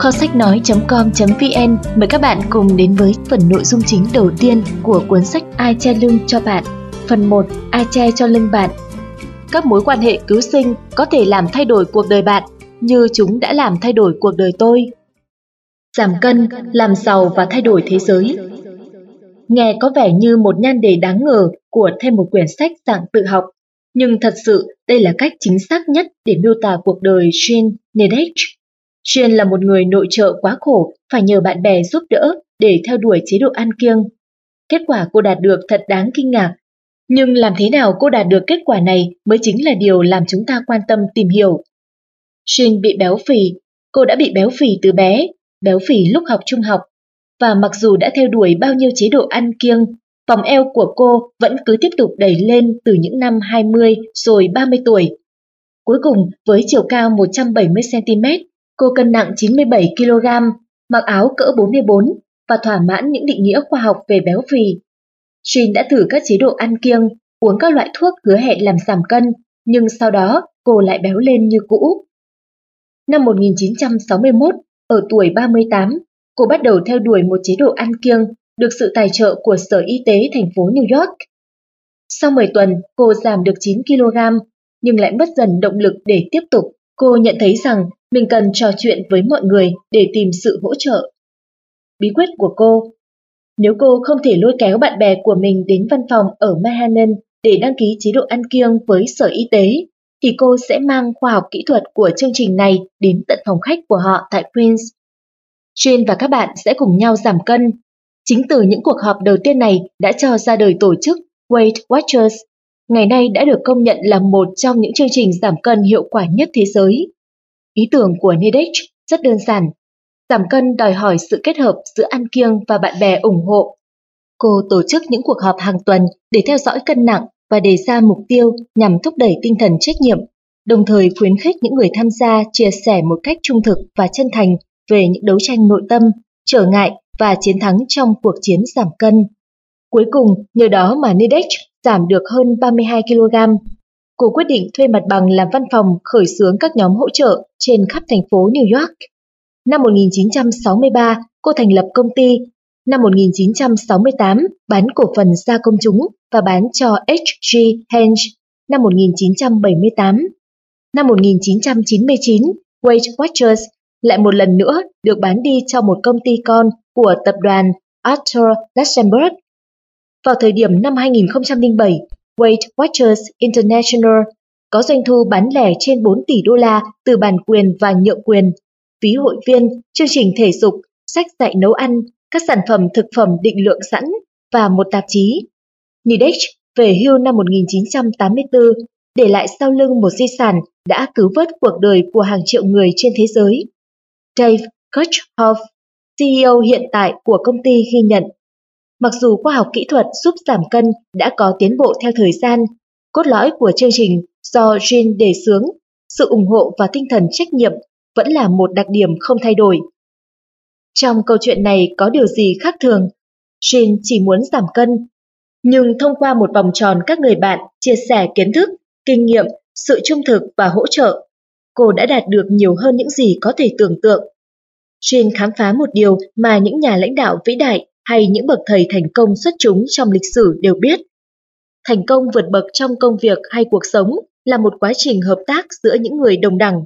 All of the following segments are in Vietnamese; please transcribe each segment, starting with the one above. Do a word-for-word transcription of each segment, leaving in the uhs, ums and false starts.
kho sách nói chấm com chấm vn mời các bạn cùng đến với phần nội dung chính đầu tiên của cuốn sách Ai che lưng cho bạn. Phần một, Ai che cho lưng bạn. Các mối quan hệ cứu sinh có thể làm thay đổi cuộc đời bạn như chúng đã làm thay đổi cuộc đời tôi. Giảm cân, làm giàu và thay đổi thế giới. Nghe có vẻ như một nhan đề đáng ngờ của thêm một quyển sách dạng tự học, nhưng thật sự đây là cách chính xác nhất để miêu tả cuộc đời Jean Nedech. Jean là một người nội trợ quá khổ, phải nhờ bạn bè giúp đỡ để theo đuổi chế độ ăn kiêng. Kết quả cô đạt được thật đáng kinh ngạc. Nhưng làm thế nào cô đạt được kết quả này mới chính là điều làm chúng ta quan tâm tìm hiểu. Jean bị béo phì, cô đã bị béo phì từ bé, béo phì lúc học trung học. Và mặc dù đã theo đuổi bao nhiêu chế độ ăn kiêng, vòng eo của cô vẫn cứ tiếp tục đẩy lên từ những năm hai mươi rồi ba mươi tuổi. Cuối cùng, với chiều cao một trăm bảy mươi xăng-ti-mét, cô cân nặng chín mươi bảy ki lô gam, mặc áo cỡ bốn mươi bốn và thỏa mãn những định nghĩa khoa học về béo phì. Jean đã thử các chế độ ăn kiêng, uống các loại thuốc hứa hẹn làm giảm cân, nhưng sau đó cô lại béo lên như cũ. Năm một nghìn chín trăm sáu mươi mốt, ở tuổi ba mươi tám, cô bắt đầu theo đuổi một chế độ ăn kiêng được sự tài trợ của Sở Y tế thành phố New York. Sau mười tuần, cô giảm được chín ki lô gam, nhưng lại mất dần động lực để tiếp tục. Cô nhận thấy rằng mình cần trò chuyện với mọi người để tìm sự hỗ trợ. Bí quyết của cô: nếu cô không thể lôi kéo bạn bè của mình đến văn phòng ở Manhattan để đăng ký chế độ ăn kiêng với Sở Y tế, thì cô sẽ mang khoa học kỹ thuật của chương trình này đến tận phòng khách của họ tại Queens. Jean và các bạn sẽ cùng nhau giảm cân. Chính từ những cuộc họp đầu tiên này đã cho ra đời tổ chức Weight Watchers, ngày nay đã được công nhận là một trong những chương trình giảm cân hiệu quả nhất thế giới. Ý tưởng của Nedech rất đơn giản. Giảm cân đòi hỏi sự kết hợp giữa ăn kiêng và bạn bè ủng hộ. Cô tổ chức những cuộc họp hàng tuần để theo dõi cân nặng và đề ra mục tiêu nhằm thúc đẩy tinh thần trách nhiệm, đồng thời khuyến khích những người tham gia chia sẻ một cách trung thực và chân thành về những đấu tranh nội tâm, trở ngại và chiến thắng trong cuộc chiến giảm cân. Cuối cùng, nhờ đó mà Nedech giảm được hơn ba mươi hai ki lô gam. Cô quyết định thuê mặt bằng làm văn phòng khởi xướng các nhóm hỗ trợ trên khắp thành phố New York. Năm một nghìn chín trăm sáu mươi ba, cô thành lập công ty. Năm một nghìn chín trăm sáu mươi tám, bán cổ phần ra công chúng và bán cho hát giê Heinz. Năm một nghìn chín trăm bảy mươi tám. Năm một nghìn chín trăm chín mươi chín, Weight Watchers lại một lần nữa được bán đi cho một công ty con của tập đoàn Arthur Luxembourg. Vào thời điểm năm hai nghìn không trăm lẻ bảy, Weight Watchers International có doanh thu bán lẻ trên bốn tỷ đô la từ bản quyền và nhượng quyền, phí hội viên, chương trình thể dục, sách dạy nấu ăn, các sản phẩm thực phẩm định lượng sẵn và một tạp chí. Nedech về hưu năm một nghìn chín trăm tám mươi tư, để lại sau lưng một di sản đã cứu vớt cuộc đời của hàng triệu người trên thế giới. Dave Kirchhoff, xê e ô hiện tại của công ty ghi nhận, mặc dù khoa học kỹ thuật giúp giảm cân đã có tiến bộ theo thời gian, cốt lõi của chương trình do Jean đề xướng, sự ủng hộ và tinh thần trách nhiệm vẫn là một đặc điểm không thay đổi. Trong câu chuyện này có điều gì khác thường? Jean chỉ muốn giảm cân, nhưng thông qua một vòng tròn các người bạn chia sẻ kiến thức, kinh nghiệm, sự trung thực và hỗ trợ, cô đã đạt được nhiều hơn những gì có thể tưởng tượng. Jean khám phá một điều mà những nhà lãnh đạo vĩ đại hay những bậc thầy thành công xuất chúng trong lịch sử đều biết. Thành công vượt bậc trong công việc hay cuộc sống là một quá trình hợp tác giữa những người đồng đẳng.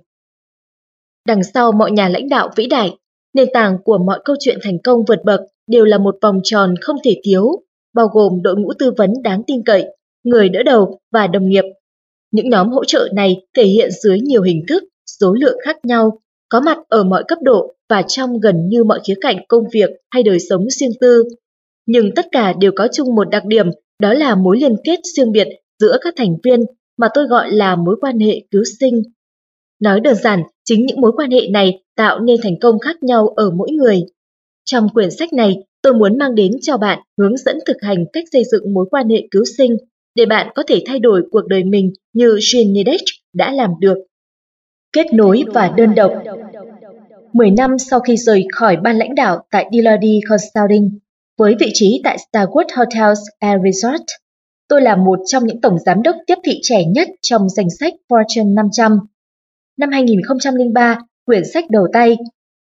Đằng sau mọi nhà lãnh đạo vĩ đại, nền tảng của mọi câu chuyện thành công vượt bậc đều là một vòng tròn không thể thiếu, bao gồm đội ngũ tư vấn đáng tin cậy, người đỡ đầu và đồng nghiệp. Những nhóm hỗ trợ này thể hiện dưới nhiều hình thức, số lượng khác nhau, có mặt ở mọi cấp độ và trong gần như mọi khía cạnh công việc hay đời sống riêng tư. Nhưng tất cả đều có chung một đặc điểm, đó là mối liên kết riêng biệt giữa các thành viên mà tôi gọi là mối quan hệ cứu sinh. Nói đơn giản, chính những mối quan hệ này tạo nên thành công khác nhau ở mỗi người. Trong quyển sách này, tôi muốn mang đến cho bạn hướng dẫn thực hành cách xây dựng mối quan hệ cứu sinh để bạn có thể thay đổi cuộc đời mình như Jean Nedech đã làm được. Kết nối và đơn độc. mười năm sau khi rời khỏi ban lãnh đạo tại Deloitte Consulting, với vị trí tại Starwood Hotels and Resort, tôi là một trong những tổng giám đốc tiếp thị trẻ nhất trong danh sách Fortune năm trăm. Năm hai nghìn không trăm lẻ ba, quyển sách đầu tay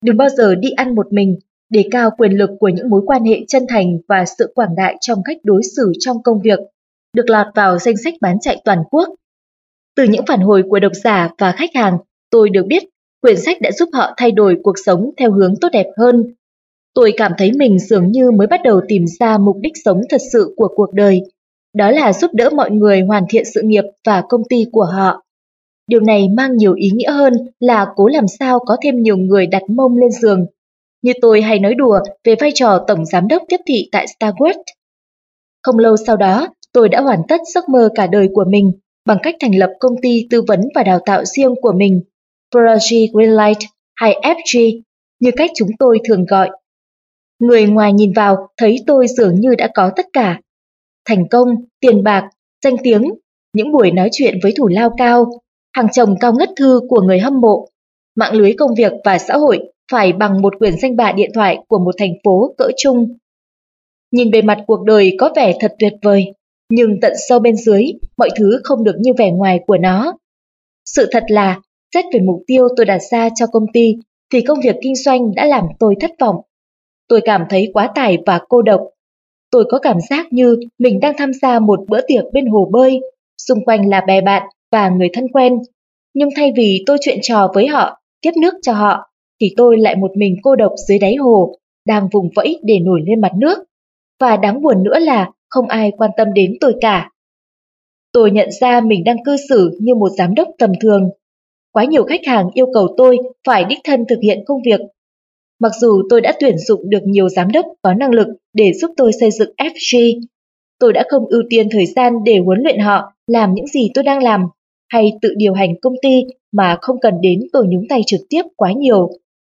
Đừng bao giờ đi ăn một mình, đề cao quyền lực của những mối quan hệ chân thành và sự quảng đại trong cách đối xử trong công việc, được lọt vào danh sách bán chạy toàn quốc. Từ những phản hồi của độc giả và khách hàng, tôi được biết quyển sách đã giúp họ thay đổi cuộc sống theo hướng tốt đẹp hơn. Tôi cảm thấy mình dường như mới bắt đầu tìm ra mục đích sống thật sự của cuộc đời. Đó là giúp đỡ mọi người hoàn thiện sự nghiệp và công ty của họ. Điều này mang nhiều ý nghĩa hơn là cố làm sao có thêm nhiều người đặt mông lên giường. Như tôi hay nói đùa về vai trò tổng giám đốc tiếp thị tại Starwood. Không lâu sau đó, tôi đã hoàn tất giấc mơ cả đời của mình bằng cách thành lập công ty tư vấn và đào tạo riêng của mình, Prodigy Greenlight hay ép giê như cách chúng tôi thường gọi. Người ngoài nhìn vào thấy tôi dường như đã có tất cả. Thành công, tiền bạc, danh tiếng, những buổi nói chuyện với thủ lao cao, hàng chồng cao ngất thư của người hâm mộ, mạng lưới công việc và xã hội phải bằng một quyển danh bạ điện thoại của một thành phố cỡ trung. Nhìn bề mặt cuộc đời có vẻ thật tuyệt vời, nhưng tận sâu bên dưới, mọi thứ không được như vẻ ngoài của nó. Sự thật là, xét về mục tiêu tôi đặt ra cho công ty, thì công việc kinh doanh đã làm tôi thất vọng. Tôi cảm thấy quá tải và cô độc. Tôi có cảm giác như mình đang tham gia một bữa tiệc bên hồ bơi, xung quanh là bè bạn và người thân quen. Nhưng thay vì tôi chuyện trò với họ, tiếp nước cho họ, thì tôi lại một mình cô độc dưới đáy hồ, đang vùng vẫy để nổi lên mặt nước. Và đáng buồn nữa là không ai quan tâm đến tôi cả. Tôi nhận ra mình đang cư xử như một giám đốc tầm thường. Quá nhiều khách hàng yêu cầu tôi phải đích thân thực hiện công việc. Mặc dù tôi đã tuyển dụng được nhiều giám đốc có năng lực để giúp tôi xây dựng ép giê, tôi đã không ưu tiên thời gian để huấn luyện họ làm những gì tôi đang làm, hay tự điều hành công ty mà không cần đến tôi nhúng tay trực tiếp quá nhiều.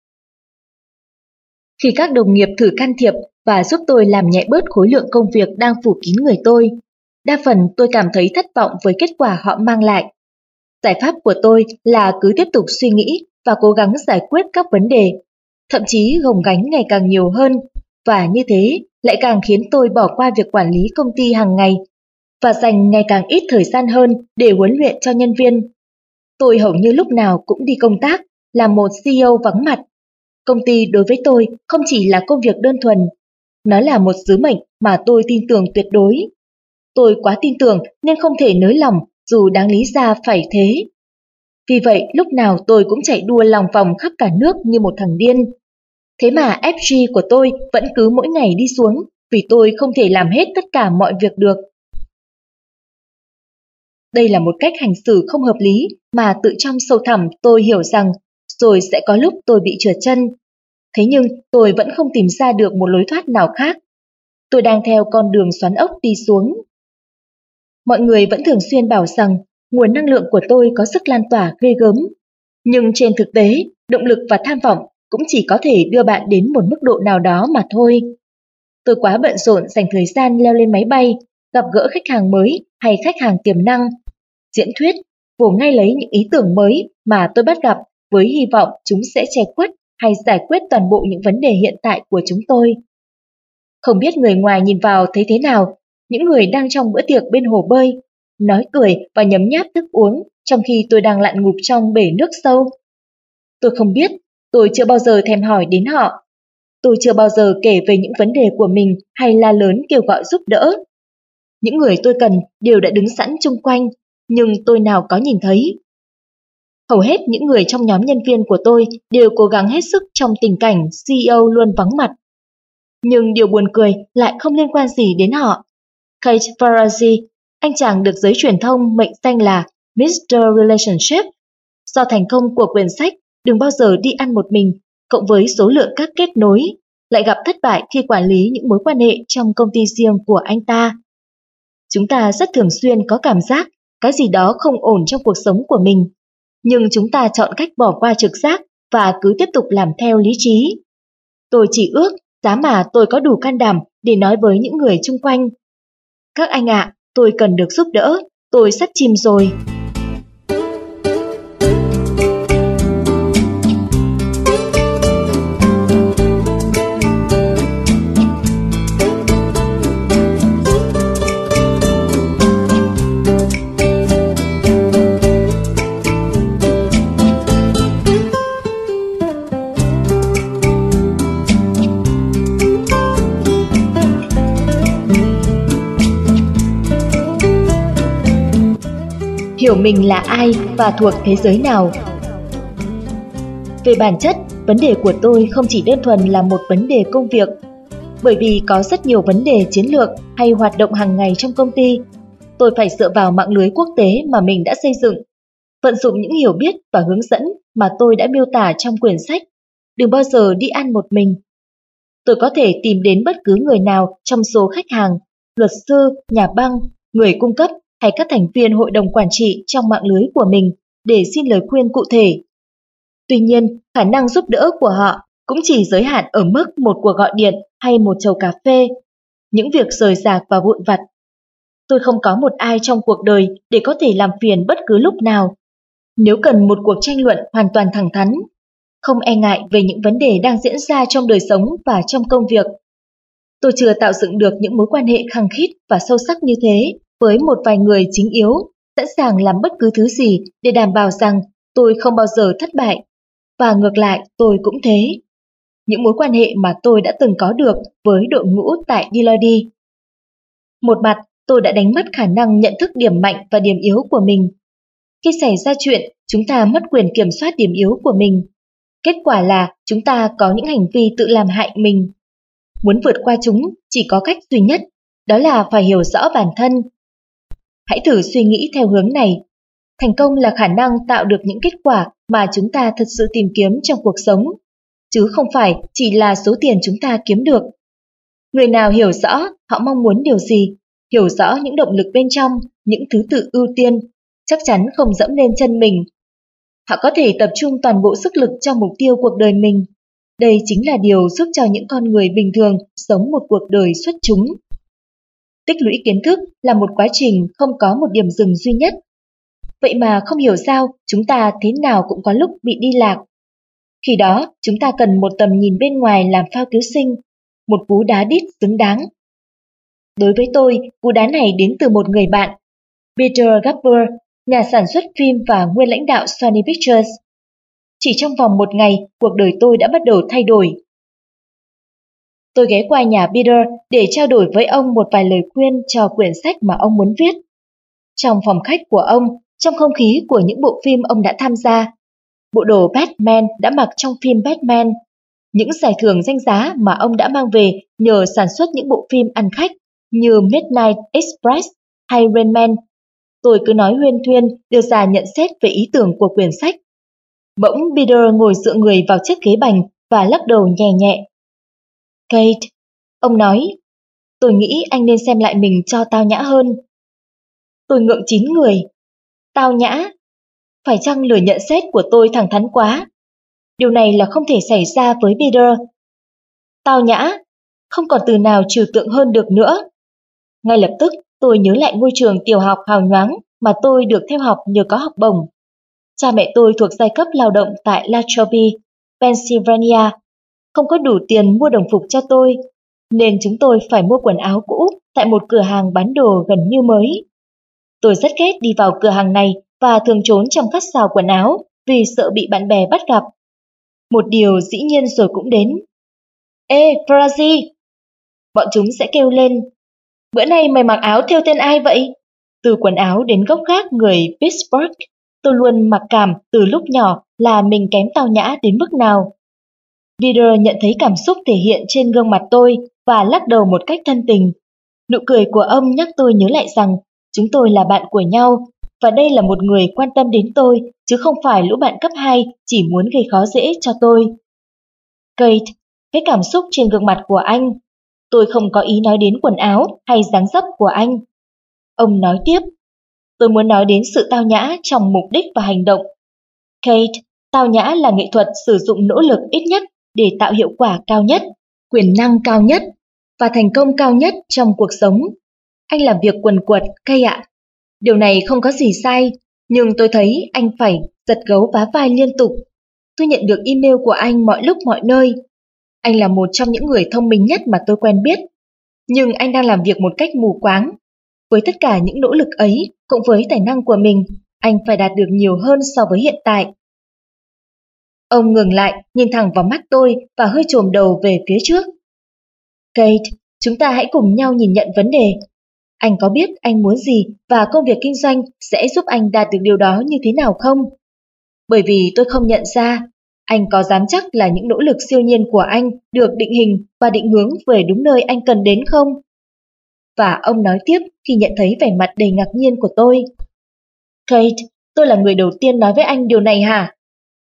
Khi các đồng nghiệp thử can thiệp và giúp tôi làm nhẹ bớt khối lượng công việc đang phủ kín người tôi, đa phần tôi cảm thấy thất vọng với kết quả họ mang lại. Giải pháp của tôi là cứ tiếp tục suy nghĩ và cố gắng giải quyết các vấn đề, thậm chí gồng gánh ngày càng nhiều hơn, và như thế lại càng khiến tôi bỏ qua việc quản lý công ty hàng ngày và dành ngày càng ít thời gian hơn để huấn luyện cho nhân viên. Tôi hầu như lúc nào cũng đi công tác, là một xê e ô vắng mặt. Công ty đối với tôi không chỉ là công việc đơn thuần, nó là một sứ mệnh mà tôi tin tưởng tuyệt đối. Tôi quá tin tưởng nên không thể nới lỏng dù đáng lý ra phải thế. Vì vậy lúc nào tôi cũng chạy đua lòng vòng khắp cả nước như một thằng điên. Thế mà ép giê của tôi vẫn cứ mỗi ngày đi xuống vì tôi không thể làm hết tất cả mọi việc được. Đây là một cách hành xử không hợp lý mà tự trong sâu thẳm tôi hiểu rằng rồi sẽ có lúc tôi bị trượt chân. Thế nhưng tôi vẫn không tìm ra được một lối thoát nào khác. Tôi đang theo con đường xoắn ốc đi xuống. Mọi người vẫn thường xuyên bảo rằng nguồn năng lượng của tôi có sức lan tỏa ghê gớm. Nhưng trên thực tế, động lực và tham vọng cũng chỉ có thể đưa bạn đến một mức độ nào đó mà thôi. Tôi quá bận rộn dành thời gian leo lên máy bay, gặp gỡ khách hàng mới hay khách hàng tiềm năng, diễn thuyết, vồ ngay lấy những ý tưởng mới mà tôi bắt gặp với hy vọng chúng sẽ che khuất hay giải quyết toàn bộ những vấn đề hiện tại của chúng tôi. Không biết người ngoài nhìn vào thấy thế nào, những người đang trong bữa tiệc bên hồ bơi, nói cười và nhấm nháp thức uống trong khi tôi đang lặn ngụp trong bể nước sâu. Tôi không biết, tôi chưa bao giờ thèm hỏi đến họ. Tôi chưa bao giờ kể về những vấn đề của mình hay la lớn kêu gọi giúp đỡ. Những người tôi cần đều đã đứng sẵn chung quanh, nhưng tôi nào có nhìn thấy. Hầu hết những người trong nhóm nhân viên của tôi đều cố gắng hết sức trong tình cảnh xê e ô luôn vắng mặt. Nhưng điều buồn cười lại không liên quan gì đến họ. Kate Farazi, anh chàng được giới truyền thông mệnh danh là mít tơ Relationship, do thành công của quyển sách Đừng bao giờ đi ăn một mình, cộng với số lượng các kết nối, lại gặp thất bại khi quản lý những mối quan hệ trong công ty riêng của anh ta. Chúng ta rất thường xuyên có cảm giác cái gì đó không ổn trong cuộc sống của mình, nhưng chúng ta chọn cách bỏ qua trực giác và cứ tiếp tục làm theo lý trí. Tôi chỉ ước giá mà tôi có đủ can đảm để nói với những người chung quanh. Các anh ạ, tôi cần được giúp đỡ, tôi sắp chìm rồi. hiểu mình là ai và thuộc thế giới nào. Về bản chất, vấn đề của tôi không chỉ đơn thuần là một vấn đề công việc, bởi vì có rất nhiều vấn đề chiến lược hay hoạt động hàng ngày trong công ty. Tôi phải dựa vào mạng lưới quốc tế mà mình đã xây dựng, vận dụng những hiểu biết và hướng dẫn mà tôi đã miêu tả trong quyển sách Đừng bao giờ đi ăn một mình. Tôi có thể tìm đến bất cứ người nào trong số khách hàng, luật sư, nhà băng, người cung cấp hay các thành viên hội đồng quản trị trong mạng lưới của mình để xin lời khuyên cụ thể. Tuy nhiên, khả năng giúp đỡ của họ cũng chỉ giới hạn ở mức một cuộc gọi điện hay một chầu cà phê, những việc rời rạc và vụn vặt. Tôi không có một ai trong cuộc đời để có thể làm phiền bất cứ lúc nào. Nếu cần một cuộc tranh luận hoàn toàn thẳng thắn, không e ngại về những vấn đề đang diễn ra trong đời sống và trong công việc. Tôi chưa tạo dựng được những mối quan hệ khăng khít và sâu sắc như thế với một vài người chính yếu, sẵn sàng làm bất cứ thứ gì để đảm bảo rằng tôi không bao giờ thất bại. Và ngược lại, tôi cũng thế. Những mối quan hệ mà tôi đã từng có được với đội ngũ tại Deloitte. Một mặt, tôi đã đánh mất khả năng nhận thức điểm mạnh và điểm yếu của mình. Khi xảy ra chuyện, chúng ta mất quyền kiểm soát điểm yếu của mình. Kết quả là chúng ta có những hành vi tự làm hại mình. Muốn vượt qua chúng chỉ có cách duy nhất, đó là phải hiểu rõ bản thân. Hãy thử suy nghĩ theo hướng này. Thành công là khả năng tạo được những kết quả mà chúng ta thật sự tìm kiếm trong cuộc sống, chứ không phải chỉ là số tiền chúng ta kiếm được. Người nào hiểu rõ họ mong muốn điều gì, hiểu rõ những động lực bên trong, những thứ tự ưu tiên, chắc chắn không dẫm lên chân mình. Họ có thể tập trung toàn bộ sức lực cho mục tiêu cuộc đời mình. Đây chính là điều giúp cho những con người bình thường sống một cuộc đời xuất chúng. Tích lũy kiến thức là một quá trình không có một điểm dừng duy nhất. Vậy mà không hiểu sao chúng ta thế nào cũng có lúc bị đi lạc. Khi đó chúng ta cần một tầm nhìn bên ngoài làm phao cứu sinh, một cú đá đít xứng đáng. Đối với tôi, cú đá này đến từ một người bạn, Peter Gabler, nhà sản xuất phim và nguyên lãnh đạo Sony Pictures. Chỉ trong vòng một ngày, cuộc đời tôi đã bắt đầu thay đổi. Tôi ghé qua nhà Peter để trao đổi với ông một vài lời khuyên cho quyển sách mà ông muốn viết. Trong phòng khách của ông, trong không khí của những bộ phim ông đã tham gia, bộ đồ Batman đã mặc trong phim Batman, những giải thưởng danh giá mà ông đã mang về nhờ sản xuất những bộ phim ăn khách như Midnight Express hay Rain Man. Tôi cứ nói huyên thuyên đưa ra nhận xét về ý tưởng của quyển sách. Bỗng Peter ngồi dựa người vào chiếc ghế bành và lắc đầu nhẹ nhẹ. Kate, ông nói, tôi nghĩ anh nên xem lại mình cho tao nhã hơn. Tôi ngượng chín người. Tao nhã? Phải chăng lời nhận xét của tôi thẳng thắn quá? Điều này là không thể xảy ra với Peter. Tao nhã? Không còn từ nào trừu tượng hơn được nữa. Ngay lập tức tôi nhớ lại ngôi trường tiểu học hào nhoáng mà tôi được theo học nhờ có học bổng. Cha mẹ tôi thuộc giai cấp lao động tại La Trobe, Pennsylvania, không có đủ tiền mua đồng phục cho tôi, nên chúng tôi phải mua quần áo cũ tại một cửa hàng bán đồ gần như mới. Tôi rất ghét đi vào cửa hàng này và thường trốn trong các sào quần áo vì sợ bị bạn bè bắt gặp. Một điều dĩ nhiên rồi cũng đến. Ê, Farazi! Bọn chúng sẽ kêu lên. Bữa nay mày mặc áo thêu tên ai vậy? Từ quần áo đến gốc gác người Pittsburgh, tôi luôn mặc cảm từ lúc nhỏ là mình kém tao nhã đến mức nào. Peter nhận thấy cảm xúc thể hiện trên gương mặt tôi và lắc đầu một cách thân tình. Nụ cười của ông nhắc tôi nhớ lại rằng chúng tôi là bạn của nhau, và đây là một người quan tâm đến tôi, chứ không phải lũ bạn cấp hai chỉ muốn gây khó dễ cho tôi. Kate, cái cảm xúc trên gương mặt của anh. Tôi không có ý nói đến quần áo hay dáng dấp của anh. Ông nói tiếp, tôi muốn nói đến sự tao nhã trong mục đích và hành động. Kate, tao nhã là nghệ thuật sử dụng nỗ lực ít nhất để tạo hiệu quả cao nhất, quyền năng cao nhất và thành công cao nhất trong cuộc sống. Anh làm việc quần quật, Kate ạ. Điều này không có gì sai, nhưng tôi thấy anh phải giật gấu vá vai liên tục. Tôi nhận được email của anh mọi lúc mọi nơi. Anh là một trong những người thông minh nhất mà tôi quen biết, nhưng anh đang làm việc một cách mù quáng. Với tất cả những nỗ lực ấy, cộng với tài năng của mình, anh phải đạt được nhiều hơn so với hiện tại. Ông ngừng lại, nhìn thẳng vào mắt tôi và hơi chồm đầu về phía trước. Kate, chúng ta hãy cùng nhau nhìn nhận vấn đề. Anh có biết anh muốn gì và công việc kinh doanh sẽ giúp anh đạt được điều đó như thế nào không? Bởi vì tôi không nhận ra, anh có dám chắc là những nỗ lực siêu nhiên của anh được định hình và định hướng về đúng nơi anh cần đến không? Và ông nói tiếp khi nhận thấy vẻ mặt đầy ngạc nhiên của tôi. Kate, tôi là người đầu tiên nói với anh điều này hả?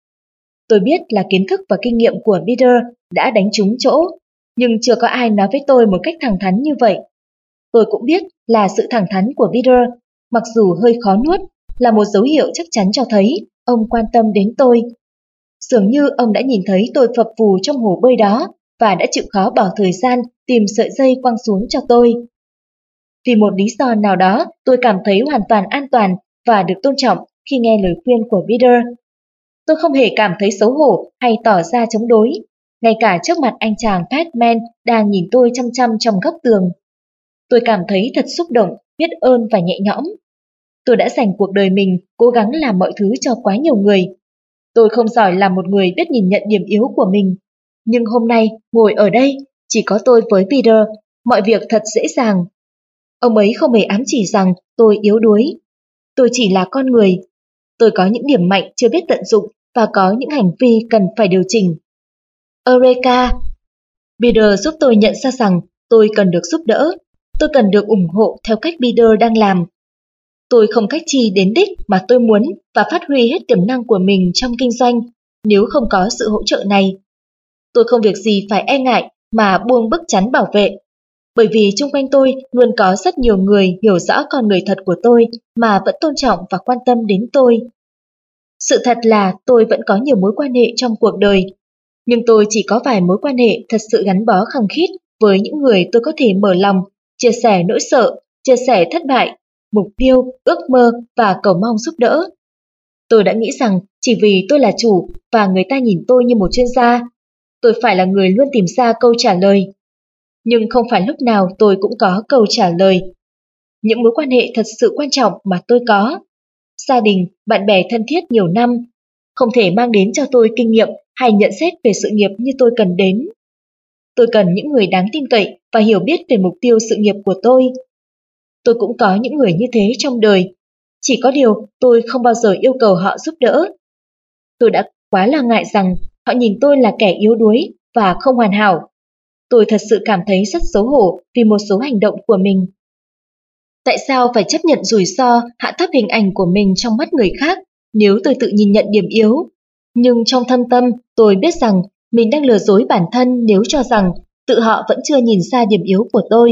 Tôi biết là kiến thức và kinh nghiệm của Peter đã đánh trúng chỗ, nhưng chưa có ai nói với tôi một cách thẳng thắn như vậy. Tôi cũng biết là sự thẳng thắn của Peter, mặc dù hơi khó nuốt, là một dấu hiệu chắc chắn cho thấy ông quan tâm đến tôi. Dường như ông đã nhìn thấy tôi phập phù trong hồ bơi đó và đã chịu khó bỏ thời gian tìm sợi dây quăng xuống cho tôi. Vì một lý do nào đó, tôi cảm thấy hoàn toàn an toàn và được tôn trọng khi nghe lời khuyên của Peter. Tôi không hề cảm thấy xấu hổ hay tỏ ra chống đối, ngay cả trước mặt anh chàng Batman đang nhìn tôi chăm chăm trong góc tường. Tôi cảm thấy thật xúc động, biết ơn và nhẹ nhõm. Tôi đã dành cuộc đời mình cố gắng làm mọi thứ cho quá nhiều người. Tôi không giỏi làm một người biết nhìn nhận điểm yếu của mình. Nhưng hôm nay, ngồi ở đây, chỉ có tôi với Peter, mọi việc thật dễ dàng. Ông ấy không hề ám chỉ rằng tôi yếu đuối. Tôi chỉ là con người. Tôi có những điểm mạnh chưa biết tận dụng và có những hành vi cần phải điều chỉnh. Eureka! Peter giúp tôi nhận ra rằng tôi cần được giúp đỡ. Tôi cần được ủng hộ theo cách Peter đang làm. Tôi không cách chi đến đích mà tôi muốn và phát huy hết tiềm năng của mình trong kinh doanh nếu không có sự hỗ trợ này. Tôi không việc gì phải e ngại mà buông bức chắn bảo vệ, bởi vì xung quanh tôi luôn có rất nhiều người hiểu rõ con người thật của tôi mà vẫn tôn trọng và quan tâm đến tôi. Sự thật là tôi vẫn có nhiều mối quan hệ trong cuộc đời, nhưng tôi chỉ có vài mối quan hệ thật sự gắn bó khăng khít với những người tôi có thể mở lòng, chia sẻ nỗi sợ, chia sẻ thất bại, mục tiêu, ước mơ và cầu mong giúp đỡ. Tôi đã nghĩ rằng chỉ vì tôi là chủ và người ta nhìn tôi như một chuyên gia, tôi phải là người luôn tìm ra câu trả lời. Nhưng không phải lúc nào tôi cũng có câu trả lời. Những mối quan hệ thật sự quan trọng mà tôi có, gia đình, bạn bè thân thiết nhiều năm, không thể mang đến cho tôi kinh nghiệm hay nhận xét về sự nghiệp như tôi cần đến. Tôi cần những người đáng tin cậy và hiểu biết về mục tiêu sự nghiệp của tôi. Tôi cũng có những người như thế trong đời, chỉ có điều tôi không bao giờ yêu cầu họ giúp đỡ. Tôi đã quá lo ngại rằng họ nhìn tôi là kẻ yếu đuối và không hoàn hảo. Tôi thật sự cảm thấy rất xấu hổ vì một số hành động của mình. Tại sao phải chấp nhận rủi ro hạ thấp hình ảnh của mình trong mắt người khác nếu tôi tự nhìn nhận điểm yếu? Nhưng trong thâm tâm tôi biết rằng mình đang lừa dối bản thân nếu cho rằng tự họ vẫn chưa nhìn ra điểm yếu của tôi.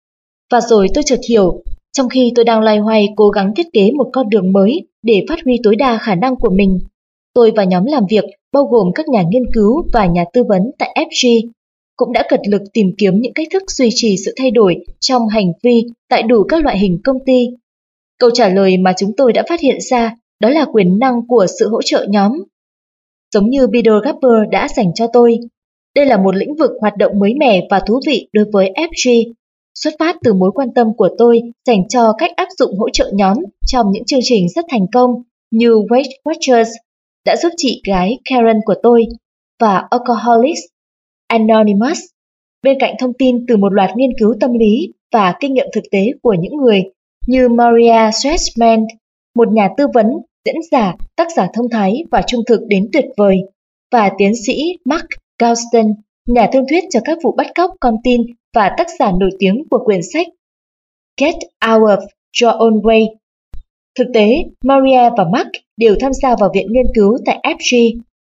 Và rồi tôi chợt hiểu, trong khi tôi đang loay hoay cố gắng thiết kế một con đường mới để phát huy tối đa khả năng của mình, tôi và nhóm làm việc bao gồm các nhà nghiên cứu và nhà tư vấn tại ép giê cũng đã cật lực tìm kiếm những cách thức duy trì sự thay đổi trong hành vi tại đủ các loại hình công ty. Câu trả lời mà chúng tôi đã phát hiện ra đó là quyền năng của sự hỗ trợ nhóm. Giống như Peter Gapper đã dành cho tôi, đây là một lĩnh vực hoạt động mới mẻ và thú vị đối với ép giê, xuất phát từ mối quan tâm của tôi dành cho cách áp dụng hỗ trợ nhóm trong những chương trình rất thành công như Weight Watchers đã giúp chị gái Karen của tôi và Alcoholics Anonymous, bên cạnh thông tin từ một loạt nghiên cứu tâm lý và kinh nghiệm thực tế của những người như Maria Schwarzman, một nhà tư vấn, diễn giả, tác giả thông thái và trung thực đến tuyệt vời, và tiến sĩ Mark Galston, nhà thương thuyết cho các vụ bắt cóc con tin và tác giả nổi tiếng của quyển sách Get Out of Your Own Way. Thực tế, Maria và Mark đều tham gia vào viện nghiên cứu tại ép giê.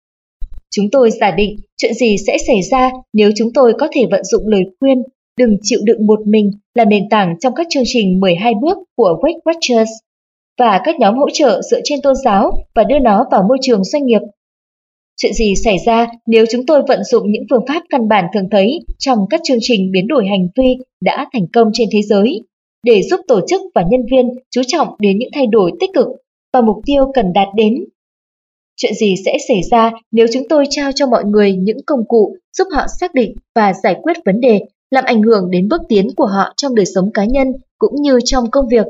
Chúng tôi giả định chuyện gì sẽ xảy ra nếu chúng tôi có thể vận dụng lời khuyên đừng chịu đựng một mình là nền tảng trong các chương trình mười hai bước của Weight Watchers và các nhóm hỗ trợ dựa trên tôn giáo và đưa nó vào môi trường doanh nghiệp. Chuyện gì xảy ra nếu chúng tôi vận dụng những phương pháp căn bản thường thấy trong các chương trình biến đổi hành vi đã thành công trên thế giới để giúp tổ chức và nhân viên chú trọng đến những thay đổi tích cực và mục tiêu cần đạt đến? Chuyện gì sẽ xảy ra nếu chúng tôi trao cho mọi người những công cụ giúp họ xác định và giải quyết vấn đề làm ảnh hưởng đến bước tiến của họ trong đời sống cá nhân cũng như trong công việc?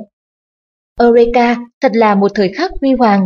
Eureka, thật là một thời khắc huy hoàng.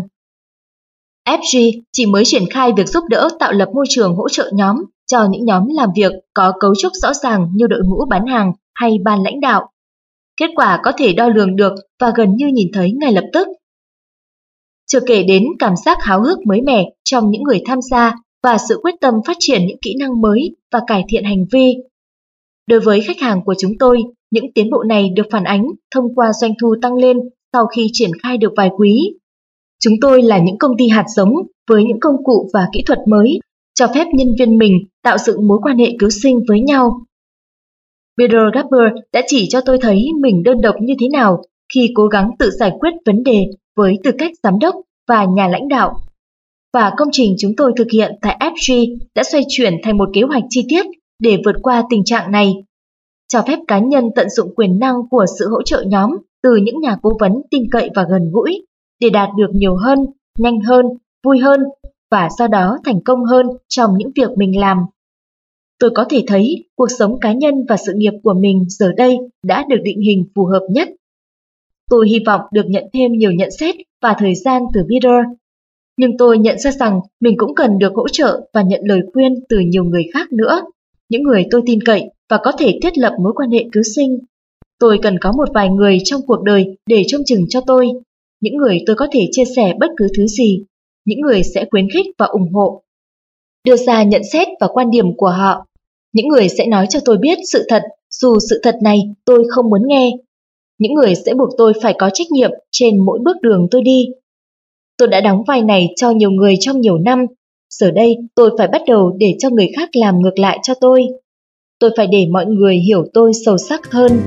ép giê chỉ mới triển khai việc giúp đỡ tạo lập môi trường hỗ trợ nhóm cho những nhóm làm việc có cấu trúc rõ ràng như đội ngũ bán hàng hay ban lãnh đạo. kết quả có thể đo lường được và gần như nhìn thấy ngay lập tức. Chưa kể đến cảm giác háo hức mới mẻ trong những người tham gia và sự quyết tâm phát triển những kỹ năng mới và cải thiện hành vi. Đối với khách hàng của chúng tôi, những tiến bộ này được phản ánh thông qua doanh thu tăng lên sau khi triển khai được vài quý. Chúng tôi là những công ty hạt giống với những công cụ và kỹ thuật mới, cho phép nhân viên mình tạo dựng mối quan hệ cứu sinh với nhau. Peter Gabber đã chỉ cho tôi thấy mình đơn độc như thế nào khi cố gắng tự giải quyết vấn đề với tư cách giám đốc và nhà lãnh đạo. Và công trình chúng tôi thực hiện tại ép giê đã xoay chuyển thành một kế hoạch chi tiết để vượt qua tình trạng này, cho phép cá nhân tận dụng quyền năng của sự hỗ trợ nhóm từ những nhà cố vấn tin cậy và gần gũi để đạt được nhiều hơn, nhanh hơn, vui hơn và sau đó thành công hơn trong những việc mình làm. Tôi có thể thấy cuộc sống cá nhân và sự nghiệp của mình giờ đây đã được định hình phù hợp nhất. Tôi hy vọng được nhận thêm nhiều nhận xét và thời gian từ Peter. Nhưng tôi nhận ra rằng mình cũng cần được hỗ trợ và nhận lời khuyên từ nhiều người khác nữa, những người tôi tin cậy và có thể thiết lập mối quan hệ cứu sinh. Tôi cần có một vài người trong cuộc đời để trông chừng cho tôi, những người tôi có thể chia sẻ bất cứ thứ gì, những người sẽ khuyến khích và ủng hộ, đưa ra nhận xét và quan điểm của họ, những người sẽ nói cho tôi biết sự thật dù sự thật này tôi không muốn nghe, những người sẽ buộc tôi phải có trách nhiệm trên mỗi bước đường tôi đi. Tôi đã đóng vai này cho nhiều người trong nhiều năm, giờ đây tôi phải bắt đầu để cho người khác làm ngược lại cho tôi. Tôi phải để mọi người hiểu tôi sâu sắc hơn.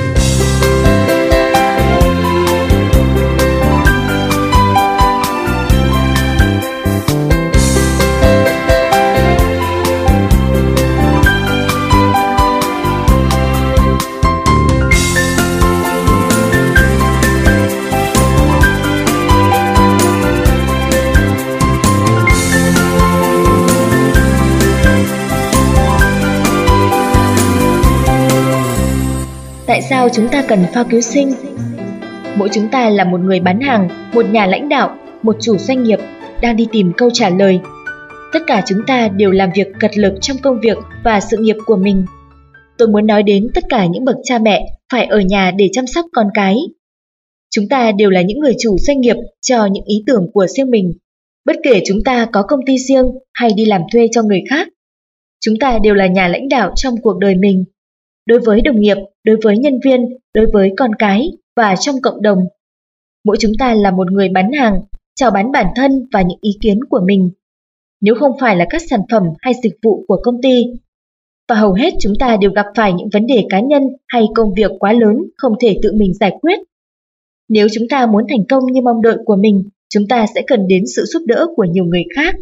Tại sao chúng ta cần phao cứu sinh? Mỗi chúng ta là một người bán hàng, một nhà lãnh đạo, một chủ doanh nghiệp đang đi tìm câu trả lời. Tất cả chúng ta đều làm việc cật lực trong công việc và sự nghiệp của mình. Tôi muốn nói đến tất cả những bậc cha mẹ phải ở nhà để chăm sóc con cái. Chúng ta đều là những người chủ doanh nghiệp cho những ý tưởng của riêng mình, bất kể chúng ta có công ty riêng hay đi làm thuê cho người khác. Chúng ta đều là nhà lãnh đạo trong cuộc đời mình, đối với đồng nghiệp, đối với nhân viên, đối với con cái và trong cộng đồng. Mỗi chúng ta là một người bán hàng, chào bán bản thân và những ý kiến của mình, nếu không phải là các sản phẩm hay dịch vụ của công ty. Và hầu hết chúng ta đều gặp phải những vấn đề cá nhân hay công việc quá lớn không thể tự mình giải quyết. Nếu chúng ta muốn thành công như mong đợi của mình, chúng ta sẽ cần đến sự giúp đỡ của nhiều người khác.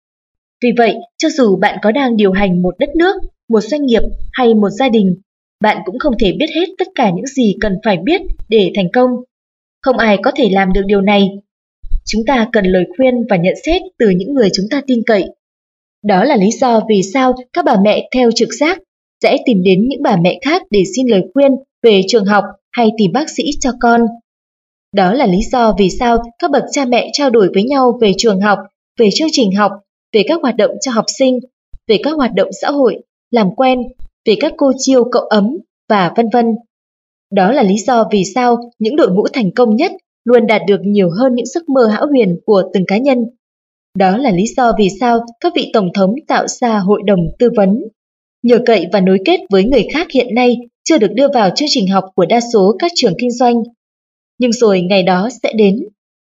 Vì vậy, cho dù bạn có đang điều hành một đất nước, một doanh nghiệp hay một gia đình, bạn cũng không thể biết hết tất cả những gì cần phải biết để thành công. Không ai có thể làm được điều này. Chúng ta cần lời khuyên và nhận xét từ những người chúng ta tin cậy. Đó là lý do vì sao các bà mẹ theo trực giác sẽ tìm đến những bà mẹ khác để xin lời khuyên về trường học hay tìm bác sĩ cho con. Đó là lý do vì sao các bậc cha mẹ trao đổi với nhau về trường học, về chương trình học, về các hoạt động cho học sinh, về các hoạt động xã hội, làm quen, về các cô chiêu cậu ấm và vân vân. Đó là lý do vì sao những đội ngũ thành công nhất luôn đạt được nhiều hơn những giấc mơ hão huyền của từng cá nhân. Đó là lý do vì sao các vị tổng thống tạo ra hội đồng tư vấn, nhờ cậy và nối kết với người khác hiện nay chưa được đưa vào chương trình học của đa số các trường kinh doanh. Nhưng rồi ngày đó sẽ đến.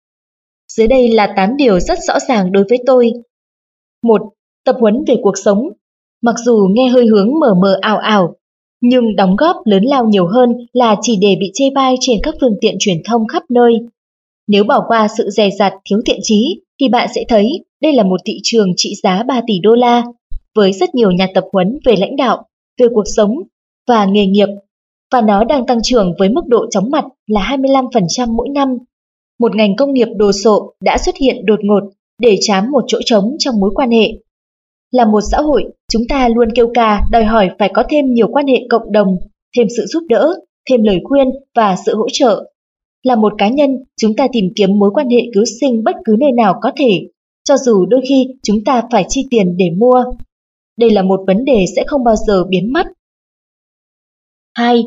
Dưới đây là tám điều rất rõ ràng đối với tôi. một. Tập huấn về cuộc sống. Mặc dù nghe hơi hướng mờ mờ ảo ảo, nhưng đóng góp lớn lao nhiều hơn là chỉ để bị chê bai trên các phương tiện truyền thông khắp nơi. Nếu bỏ qua sự dè dặt thiếu thiện chí, thì bạn sẽ thấy đây là một thị trường trị giá ba tỷ đô la, với rất nhiều nhà tập huấn về lãnh đạo, về cuộc sống và nghề nghiệp, và nó đang tăng trưởng với mức độ chóng mặt là hai mươi lăm phần trăm mỗi năm. Một ngành công nghiệp đồ sộ đã xuất hiện đột ngột để trám một chỗ trống trong mối quan hệ. Là một xã hội, chúng ta luôn kêu ca đòi hỏi phải có thêm nhiều quan hệ cộng đồng, thêm sự giúp đỡ, thêm lời khuyên và sự hỗ trợ. Là một cá nhân, chúng ta tìm kiếm mối quan hệ cứu sinh bất cứ nơi nào có thể, cho dù đôi khi chúng ta phải chi tiền để mua. Đây là một vấn đề sẽ không bao giờ biến mất. hai.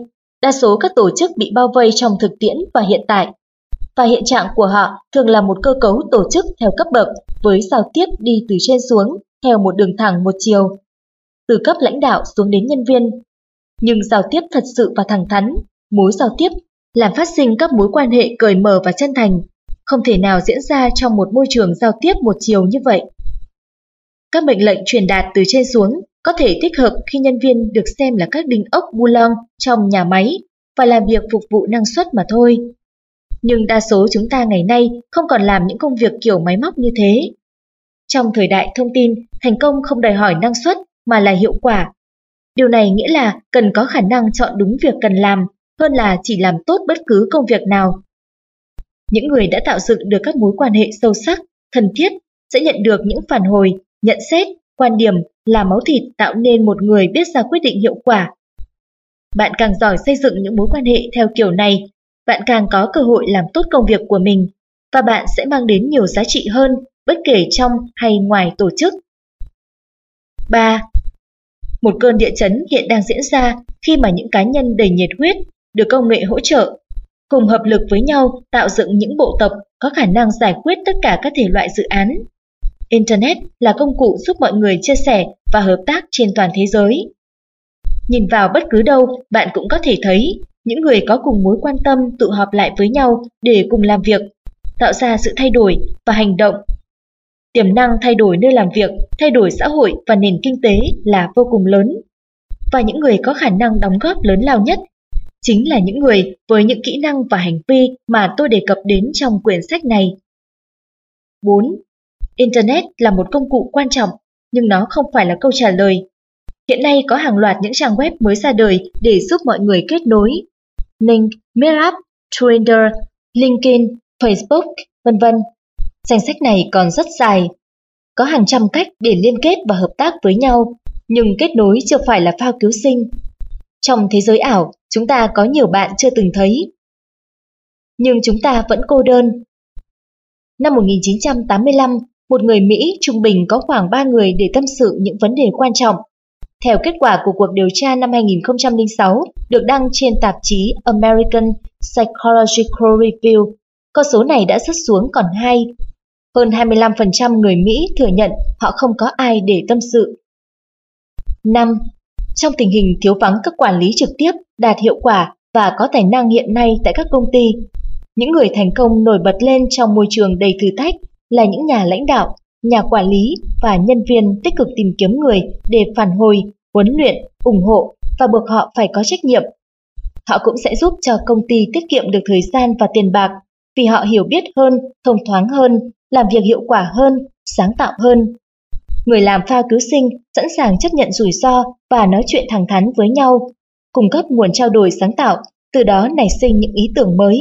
Đa số các tổ chức bị bao vây trong thực tiễn và hiện tại, và hiện trạng của họ thường là một cơ cấu tổ chức theo cấp bậc với giao tiếp đi từ trên xuống theo một đường thẳng một chiều, từ cấp lãnh đạo xuống đến nhân viên. Nhưng giao tiếp thật sự và thẳng thắn, mối giao tiếp làm phát sinh các mối quan hệ cởi mở và chân thành, không thể nào diễn ra trong một môi trường giao tiếp một chiều như vậy. Các mệnh lệnh truyền đạt từ trên xuống có thể thích hợp khi nhân viên được xem là các đinh ốc bu lon trong nhà máy và làm việc phục vụ năng suất mà thôi. Nhưng đa số chúng ta ngày nay không còn làm những công việc kiểu máy móc như thế. Trong thời đại thông tin, thành công không đòi hỏi năng suất mà là hiệu quả. Điều này nghĩa là cần có khả năng chọn đúng việc cần làm hơn là chỉ làm tốt bất cứ công việc nào. Những người đã tạo dựng được các mối quan hệ sâu sắc, thân thiết sẽ nhận được những phản hồi, nhận xét, quan điểm là máu thịt tạo nên một người biết ra quyết định hiệu quả. Bạn càng giỏi xây dựng những mối quan hệ theo kiểu này, bạn càng có cơ hội làm tốt công việc của mình và bạn sẽ mang đến nhiều giá trị hơn bất kể trong hay ngoài tổ chức. ba. Một cơn địa chấn hiện đang diễn ra khi mà những cá nhân đầy nhiệt huyết, được công nghệ hỗ trợ, cùng hợp lực với nhau tạo dựng những bộ tộc có khả năng giải quyết tất cả các thể loại dự án. Internet là công cụ giúp mọi người chia sẻ và hợp tác trên toàn thế giới. Nhìn vào bất cứ đâu, bạn cũng có thể thấy những người có cùng mối quan tâm tụ họp lại với nhau để cùng làm việc, tạo ra sự thay đổi và hành động. Tiềm năng thay đổi nơi làm việc, thay đổi xã hội và nền kinh tế là vô cùng lớn. Và những người có khả năng đóng góp lớn lao nhất chính là những người với những kỹ năng và hành vi mà tôi đề cập đến trong quyển sách này. bốn. Internet là một công cụ quan trọng, nhưng nó không phải là câu trả lời. Hiện nay có hàng loạt những trang web mới ra đời để giúp mọi người kết nối. Link, Meetup, Tinder, LinkedIn, Facebook, vân vân. Danh sách này còn rất dài. Có hàng trăm cách để liên kết và hợp tác với nhau, nhưng kết nối chưa phải là phao cứu sinh. Trong thế giới ảo, chúng ta có nhiều bạn chưa từng thấy. Nhưng chúng ta vẫn cô đơn. Năm một nghìn chín trăm tám mươi lăm, một người Mỹ trung bình có khoảng ba người để tâm sự những vấn đề quan trọng. Theo kết quả của cuộc điều tra năm hai nghìn không trăm lẻ sáu được đăng trên tạp chí American Psychological Review, con số này đã rớt xuống còn hai. Hơn hai mươi lăm phần trăm người Mỹ thừa nhận họ không có ai để tâm sự. năm. Trong tình hình thiếu vắng các quản lý trực tiếp, đạt hiệu quả và có tài năng hiện nay tại các công ty, những người thành công nổi bật lên trong môi trường đầy thử thách là những nhà lãnh đạo, nhà quản lý và nhân viên tích cực tìm kiếm người để phản hồi, huấn luyện, ủng hộ và buộc họ phải có trách nhiệm. Họ cũng sẽ giúp cho công ty tiết kiệm được thời gian và tiền bạc vì họ hiểu biết hơn, thông thoáng hơn, làm việc hiệu quả hơn, sáng tạo hơn. Người làm phao cứu sinh sẵn sàng chấp nhận rủi ro và nói chuyện thẳng thắn với nhau, cung cấp nguồn trao đổi sáng tạo, từ đó nảy sinh những ý tưởng mới.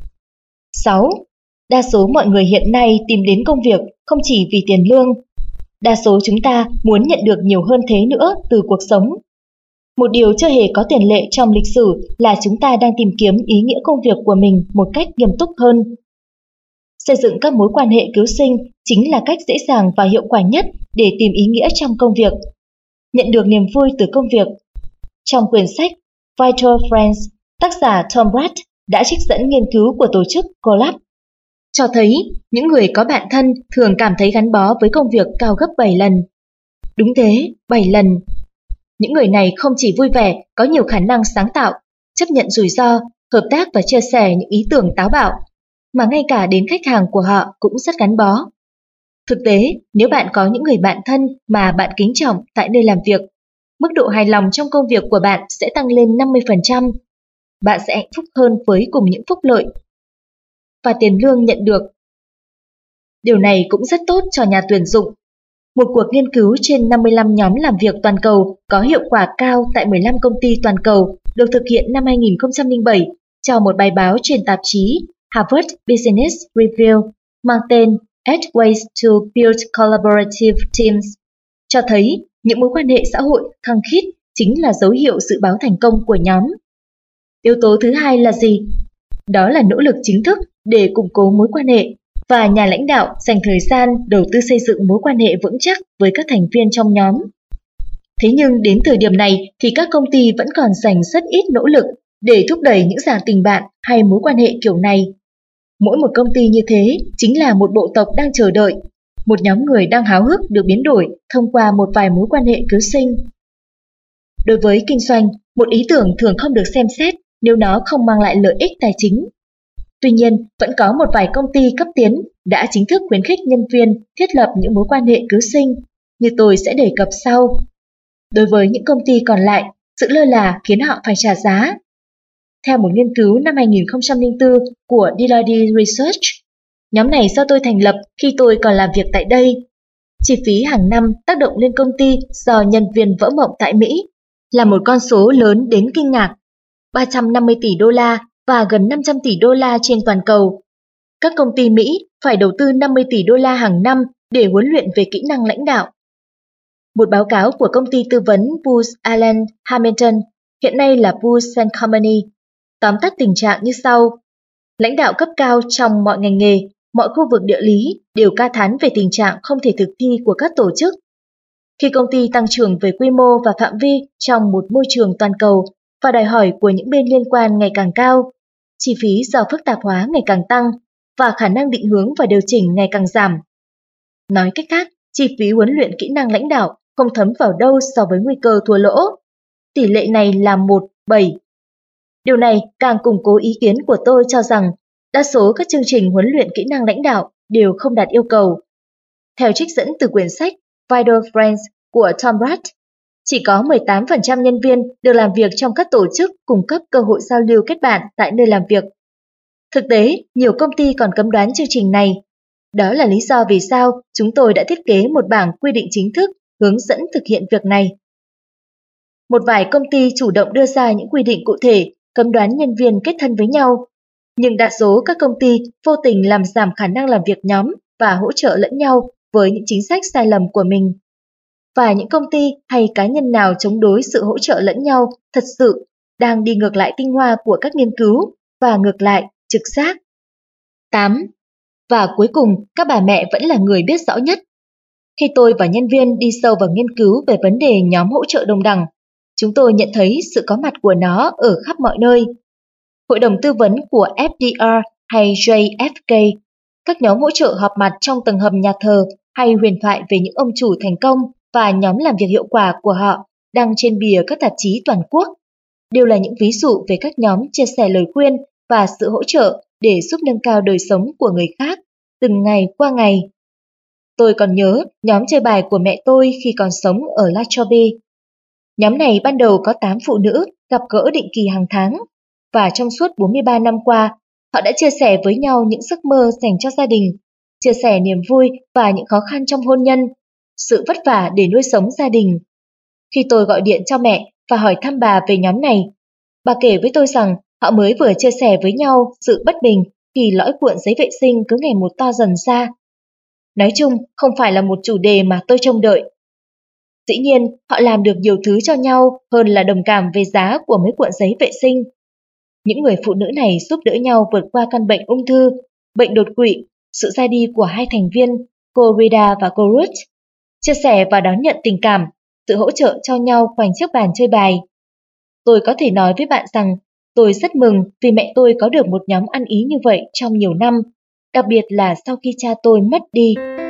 sáu. Đa số mọi người hiện nay tìm đến công việc không chỉ vì tiền lương. Đa số chúng ta muốn nhận được nhiều hơn thế nữa từ cuộc sống. Một điều chưa hề có tiền lệ trong lịch sử là chúng ta đang tìm kiếm ý nghĩa công việc của mình một cách nghiêm túc hơn. Xây dựng các mối quan hệ cứu sinh chính là cách dễ dàng và hiệu quả nhất để tìm ý nghĩa trong công việc, nhận được niềm vui từ công việc. Trong quyển sách Vital Friends, tác giả Tom Rath đã trích dẫn nghiên cứu của tổ chức Collab, cho thấy những người có bạn thân thường cảm thấy gắn bó với công việc cao gấp bảy lần. Đúng thế, bảy lần. Những người này không chỉ vui vẻ, có nhiều khả năng sáng tạo, chấp nhận rủi ro, hợp tác và chia sẻ những ý tưởng táo bạo, mà ngay cả đến khách hàng của họ cũng rất gắn bó. Thực tế, nếu bạn có những người bạn thân mà bạn kính trọng tại nơi làm việc, mức độ hài lòng trong công việc của bạn sẽ tăng lên năm mươi phần trăm. Bạn sẽ hạnh phúc hơn với cùng những phúc lợi và tiền lương nhận được. Điều này cũng rất tốt cho nhà tuyển dụng. Một cuộc nghiên cứu trên năm mươi lăm nhóm làm việc toàn cầu có hiệu quả cao tại mười lăm công ty toàn cầu được thực hiện năm hai nghìn không trăm lẻ bảy cho một bài báo trên tạp chí Harvard Business Review mang tên Eight Ways to Build Collaborative Teams, cho thấy những mối quan hệ xã hội khăng khít chính là dấu hiệu dự báo thành công của nhóm. Yếu tố thứ hai là gì? Đó là nỗ lực chính thức để củng cố mối quan hệ, và nhà lãnh đạo dành thời gian đầu tư xây dựng mối quan hệ vững chắc với các thành viên trong nhóm. Thế nhưng đến thời điểm này thì các công ty vẫn còn dành rất ít nỗ lực để thúc đẩy những dàn tình bạn hay mối quan hệ kiểu này. Mỗi một công ty như thế chính là một bộ tộc đang chờ đợi, một nhóm người đang háo hức được biến đổi thông qua một vài mối quan hệ cứu sinh. Đối với kinh doanh, một ý tưởng thường không được xem xét nếu nó không mang lại lợi ích tài chính. Tuy nhiên, vẫn có một vài công ty cấp tiến đã chính thức khuyến khích nhân viên thiết lập những mối quan hệ cứu sinh, như tôi sẽ đề cập sau. Đối với những công ty còn lại, sự lơ là khiến họ phải trả giá. Theo một nghiên cứu năm hai nghìn không trăm lẻ bốn của Deloitte Research, nhóm này do tôi thành lập khi tôi còn làm việc tại đây. Chi phí hàng năm tác động lên công ty do nhân viên vỡ mộng tại Mỹ là một con số lớn đến kinh ngạc, ba trăm năm mươi tỷ đô la và gần năm trăm tỷ đô la trên toàn cầu. Các công ty Mỹ phải đầu tư năm mươi tỷ đô la hàng năm để huấn luyện về kỹ năng lãnh đạo. Một báo cáo của công ty tư vấn Booz Allen Hamilton, hiện nay là Booz and Company, tóm tắt tình trạng như sau. Lãnh đạo cấp cao trong mọi ngành nghề, mọi khu vực địa lý đều ca thán về tình trạng không thể thực thi của các tổ chức. Khi công ty tăng trưởng về quy mô và phạm vi trong một môi trường toàn cầu và đòi hỏi của những bên liên quan ngày càng cao, chi phí do phức tạp hóa ngày càng tăng và khả năng định hướng và điều chỉnh ngày càng giảm. Nói cách khác, chi phí huấn luyện kỹ năng lãnh đạo không thấm vào đâu so với nguy cơ thua lỗ. Tỷ lệ này là một bảy. Điều này càng củng cố ý kiến của tôi cho rằng đa số các chương trình huấn luyện kỹ năng lãnh đạo đều không đạt yêu cầu. Theo trích dẫn từ quyển sách Vital Friends của Tom Rath, chỉ có mười tám phần trăm nhân viên được làm việc trong các tổ chức cung cấp cơ hội giao lưu kết bạn tại nơi làm việc. Thực tế, nhiều công ty còn cấm đoán chương trình này. Đó là lý do vì sao chúng tôi đã thiết kế một bảng quy định chính thức hướng dẫn thực hiện việc này. Một vài công ty chủ động đưa ra những quy định cụ thể cấm đoán nhân viên kết thân với nhau, nhưng đa số các công ty vô tình làm giảm khả năng làm việc nhóm và hỗ trợ lẫn nhau với những chính sách sai lầm của mình. Và những công ty hay cá nhân nào chống đối sự hỗ trợ lẫn nhau thật sự đang đi ngược lại tinh hoa của các nghiên cứu và ngược lại trực giác. tám. Và cuối cùng, các bà mẹ vẫn là người biết rõ nhất. Khi tôi và nhân viên đi sâu vào nghiên cứu về vấn đề nhóm hỗ trợ đồng đẳng, chúng tôi nhận thấy sự có mặt của nó ở khắp mọi nơi. Hội đồng tư vấn của ép đê rờ hay gi ép ca, các nhóm hỗ trợ họp mặt trong tầng hầm nhà thờ hay huyền thoại về những ông chủ thành công và nhóm làm việc hiệu quả của họ đăng trên bìa các tạp chí toàn quốc, đều là những ví dụ về các nhóm chia sẻ lời khuyên và sự hỗ trợ để giúp nâng cao đời sống của người khác, từng ngày qua ngày. Tôi còn nhớ nhóm chơi bài của mẹ tôi khi còn sống ở La Trobe. Nhóm này ban đầu có tám phụ nữ gặp gỡ định kỳ hàng tháng, và trong suốt bốn mươi ba năm qua, họ đã chia sẻ với nhau những giấc mơ dành cho gia đình, chia sẻ niềm vui và những khó khăn trong hôn nhân, sự vất vả để nuôi sống gia đình. Khi tôi gọi điện cho mẹ và hỏi thăm bà về nhóm này, bà kể với tôi rằng họ mới vừa chia sẻ với nhau sự bất bình khi lõi cuộn giấy vệ sinh cứ ngày một to dần ra. Nói chung, không phải là một chủ đề mà tôi trông đợi. Dĩ nhiên, họ làm được nhiều thứ cho nhau hơn là đồng cảm về giá của mấy cuộn giấy vệ sinh. Những người phụ nữ này giúp đỡ nhau vượt qua căn bệnh ung thư, bệnh đột quỵ, sự ra đi của hai thành viên, cô Rida và cô Ruth, chia sẻ và đón nhận tình cảm, sự hỗ trợ cho nhau quanh chiếc bàn chơi bài. Tôi có thể nói với bạn rằng tôi rất mừng vì mẹ tôi có được một nhóm ăn ý như vậy trong nhiều năm, đặc biệt là sau khi cha tôi mất đi.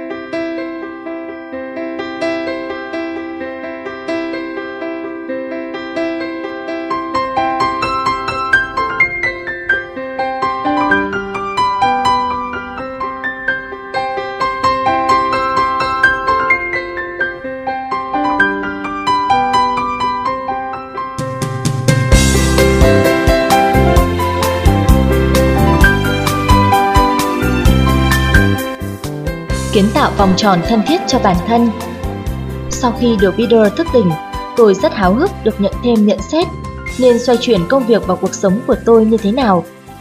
Kiến tạo vòng tròn thân thiết cho bản thân. Sau khi được Peter thức tỉnh, tôi rất háo hức được nhận thêm nhận xét nên xoay chuyển công việc vào cuộc sống của tôi như thế nào.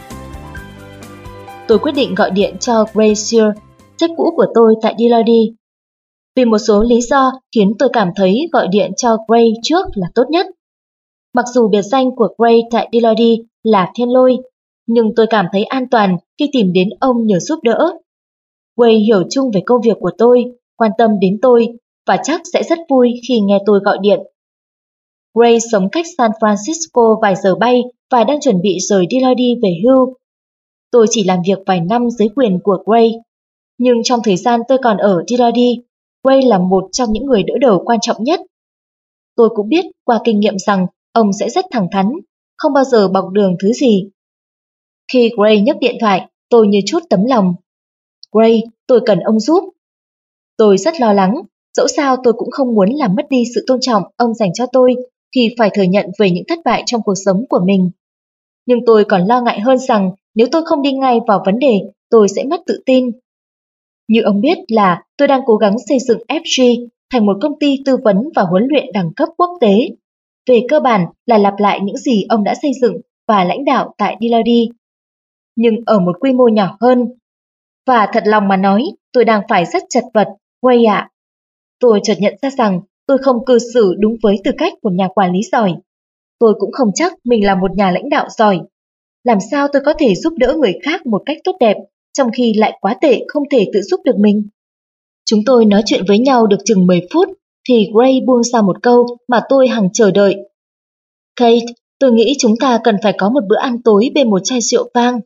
Tôi quyết định gọi điện cho Gray Sear, sếp cũ của tôi tại Deloitte. Vì một số lý do khiến tôi cảm thấy gọi điện cho Gray trước là tốt nhất. Mặc dù biệt danh của Gray tại Deloitte là Thiên Lôi, nhưng tôi cảm thấy an toàn khi tìm đến ông nhờ giúp đỡ. Gray hiểu chung về công việc của tôi, quan tâm đến tôi và chắc sẽ rất vui khi nghe tôi gọi điện. Gray sống cách San Francisco vài giờ bay và đang chuẩn bị rời Deloitte về hưu. Tôi chỉ làm việc vài năm dưới quyền của Gray, nhưng trong thời gian tôi còn ở Deloitte, Gray là một trong những người đỡ đầu quan trọng nhất. Tôi cũng biết qua kinh nghiệm rằng ông sẽ rất thẳng thắn, không bao giờ bọc đường thứ gì. Khi Gray nhấc điện thoại, tôi như chút tấm lòng. Gray, tôi cần ông giúp. Tôi rất lo lắng, dẫu sao tôi cũng không muốn làm mất đi sự tôn trọng ông dành cho tôi khi phải thừa nhận về những thất bại trong cuộc sống của mình. Nhưng tôi còn lo ngại hơn rằng nếu tôi không đi ngay vào vấn đề, tôi sẽ mất tự tin. Như ông biết là tôi đang cố gắng xây dựng ép giê thành một công ty tư vấn và huấn luyện đẳng cấp quốc tế. Về cơ bản là lặp lại những gì ông đã xây dựng và lãnh đạo tại Deloitte, nhưng ở một quy mô nhỏ hơn. Và thật lòng mà nói, tôi đang phải rất chật vật, Gray ạ. Tôi chợt nhận ra rằng tôi không cư xử đúng với tư cách một nhà quản lý giỏi. Tôi cũng không chắc mình là một nhà lãnh đạo giỏi. Làm sao tôi có thể giúp đỡ người khác một cách tốt đẹp, trong khi lại quá tệ không thể tự giúp được mình? Chúng tôi nói chuyện với nhau được chừng mười phút, thì Gray buông ra một câu mà tôi hằng chờ đợi. Kate, tôi nghĩ chúng ta cần phải có một bữa ăn tối bên một chai rượu vang.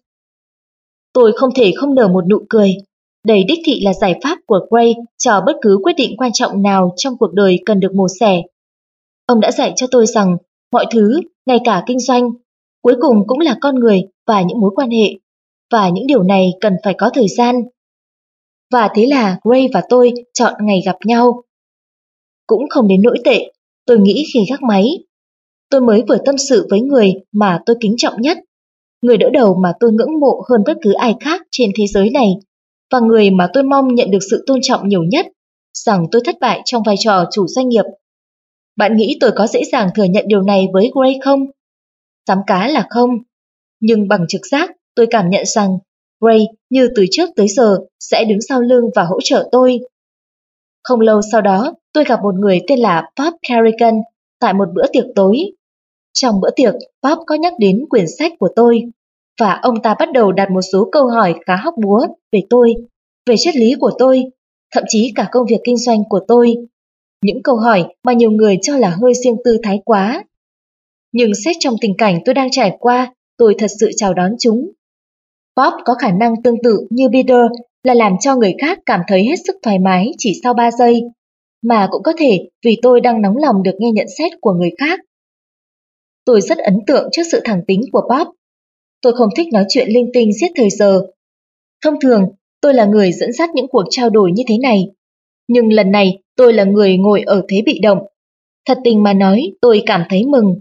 Tôi không thể không nở một nụ cười. Đây đích thị là giải pháp của Gray cho bất cứ quyết định quan trọng nào trong cuộc đời cần được mổ xẻ. Ông đã dạy cho tôi rằng mọi thứ, ngay cả kinh doanh, cuối cùng cũng là con người và những mối quan hệ, và những điều này cần phải có thời gian. Và thế là Gray và tôi chọn ngày gặp nhau. Cũng không đến nỗi tệ, tôi nghĩ khi gác máy. Tôi mới vừa tâm sự với người mà tôi kính trọng nhất, người đỡ đầu mà tôi ngưỡng mộ hơn bất cứ ai khác trên thế giới này, và người mà tôi mong nhận được sự tôn trọng nhiều nhất, rằng tôi thất bại trong vai trò chủ doanh nghiệp. Bạn nghĩ tôi có dễ dàng thừa nhận điều này với Gray không? Dám cá là không. Nhưng bằng trực giác, tôi cảm nhận rằng Gray như từ trước tới giờ sẽ đứng sau lưng và hỗ trợ tôi. Không lâu sau đó, tôi gặp một người tên là Bob Carrigan tại một bữa tiệc tối. Trong bữa tiệc, Bob có nhắc đến quyển sách của tôi, và ông ta bắt đầu đặt một số câu hỏi khá hóc búa về tôi, về triết lý của tôi, thậm chí cả công việc kinh doanh của tôi. Những câu hỏi mà nhiều người cho là hơi riêng tư thái quá. Nhưng xét trong tình cảnh tôi đang trải qua, tôi thật sự chào đón chúng. Bob có khả năng tương tự như Peter là làm cho người khác cảm thấy hết sức thoải mái chỉ sau ba giây, mà cũng có thể vì tôi đang nóng lòng được nghe nhận xét của người khác. Tôi rất ấn tượng trước sự thẳng tính của Bob. Tôi không thích nói chuyện linh tinh giết thời giờ. Thông thường, tôi là người dẫn dắt những cuộc trao đổi như thế này. Nhưng lần này tôi là người ngồi ở thế bị động. Thật tình mà nói, tôi cảm thấy mừng.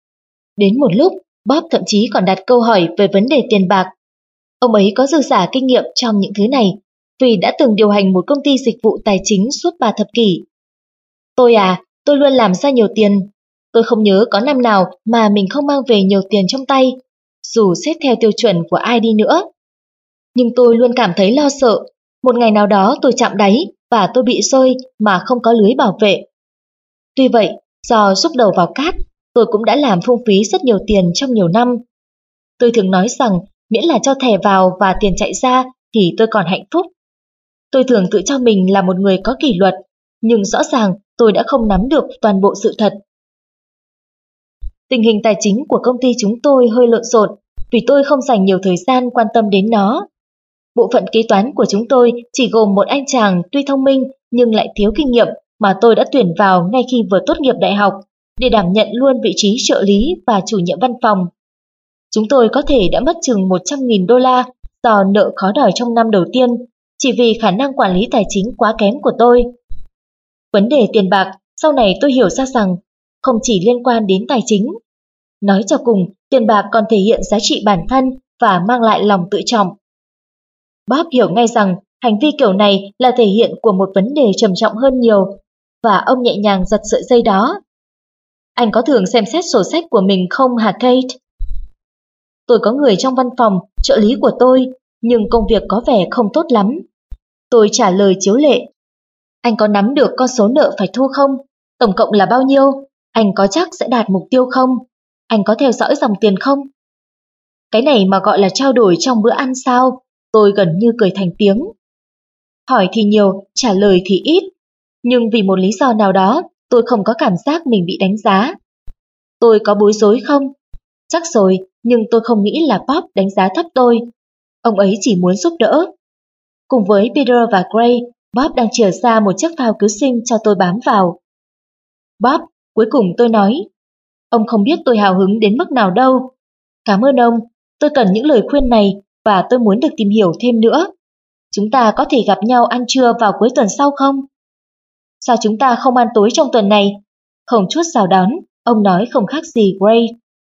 Đến một lúc, Bob thậm chí còn đặt câu hỏi về vấn đề tiền bạc. Ông ấy có dư giả kinh nghiệm trong những thứ này, vì đã từng điều hành một công ty dịch vụ tài chính suốt ba thập kỷ. Tôi à, tôi luôn làm ra nhiều tiền. Tôi không nhớ có năm nào mà mình không mang về nhiều tiền trong tay, dù xét theo tiêu chuẩn của ai đi nữa. Nhưng tôi luôn cảm thấy lo sợ, một ngày nào đó tôi chạm đáy và tôi bị rơi mà không có lưới bảo vệ. Tuy vậy, do rúc đầu vào cát, tôi cũng đã làm phung phí rất nhiều tiền trong nhiều năm. Tôi thường nói rằng miễn là cho thẻ vào và tiền chạy ra thì tôi còn hạnh phúc. Tôi thường tự cho mình là một người có kỷ luật, nhưng rõ ràng tôi đã không nắm được toàn bộ sự thật. Tình hình tài chính của công ty chúng tôi hơi lộn xộn vì tôi không dành nhiều thời gian quan tâm đến nó. Bộ phận kế toán của chúng tôi chỉ gồm một anh chàng tuy thông minh nhưng lại thiếu kinh nghiệm mà tôi đã tuyển vào ngay khi vừa tốt nghiệp đại học để đảm nhận luôn vị trí trợ lý và chủ nhiệm văn phòng. Chúng tôi có thể đã mất chừng một trăm nghìn đô la do nợ khó đòi trong năm đầu tiên chỉ vì khả năng quản lý tài chính quá kém của tôi. Vấn đề tiền bạc sau này tôi hiểu ra rằng không chỉ liên quan đến tài chính. Nói cho cùng, tiền bạc còn thể hiện giá trị bản thân và mang lại lòng tự trọng. Bob hiểu ngay rằng hành vi kiểu này là thể hiện của một vấn đề trầm trọng hơn nhiều, và ông nhẹ nhàng giật sợi dây đó. Anh có thường xem xét sổ sách của mình không hả Kate? Tôi có người trong văn phòng, trợ lý của tôi, nhưng công việc có vẻ không tốt lắm. Tôi trả lời chiếu lệ. Anh có nắm được con số nợ phải thu không? Tổng cộng là bao nhiêu? Anh có chắc sẽ đạt mục tiêu không? Anh có theo dõi dòng tiền không? Cái này mà gọi là trao đổi trong bữa ăn sao? Tôi gần như cười thành tiếng. Hỏi thì nhiều, trả lời thì ít. Nhưng vì một lý do nào đó, tôi không có cảm giác mình bị đánh giá. Tôi có bối rối không? Chắc rồi, nhưng tôi không nghĩ là Bob đánh giá thấp tôi. Ông ấy chỉ muốn giúp đỡ. Cùng với Peter và Gray, Bob đang chìa ra một chiếc phao cứu sinh cho tôi bám vào. Bob, cuối cùng tôi nói, ông không biết tôi hào hứng đến mức nào đâu. Cảm ơn ông, tôi cần những lời khuyên này và tôi muốn được tìm hiểu thêm nữa. Chúng ta có thể gặp nhau ăn trưa vào cuối tuần sau không? Sao chúng ta không ăn tối trong tuần này? Không chút chào đón, ông nói không khác gì Gray.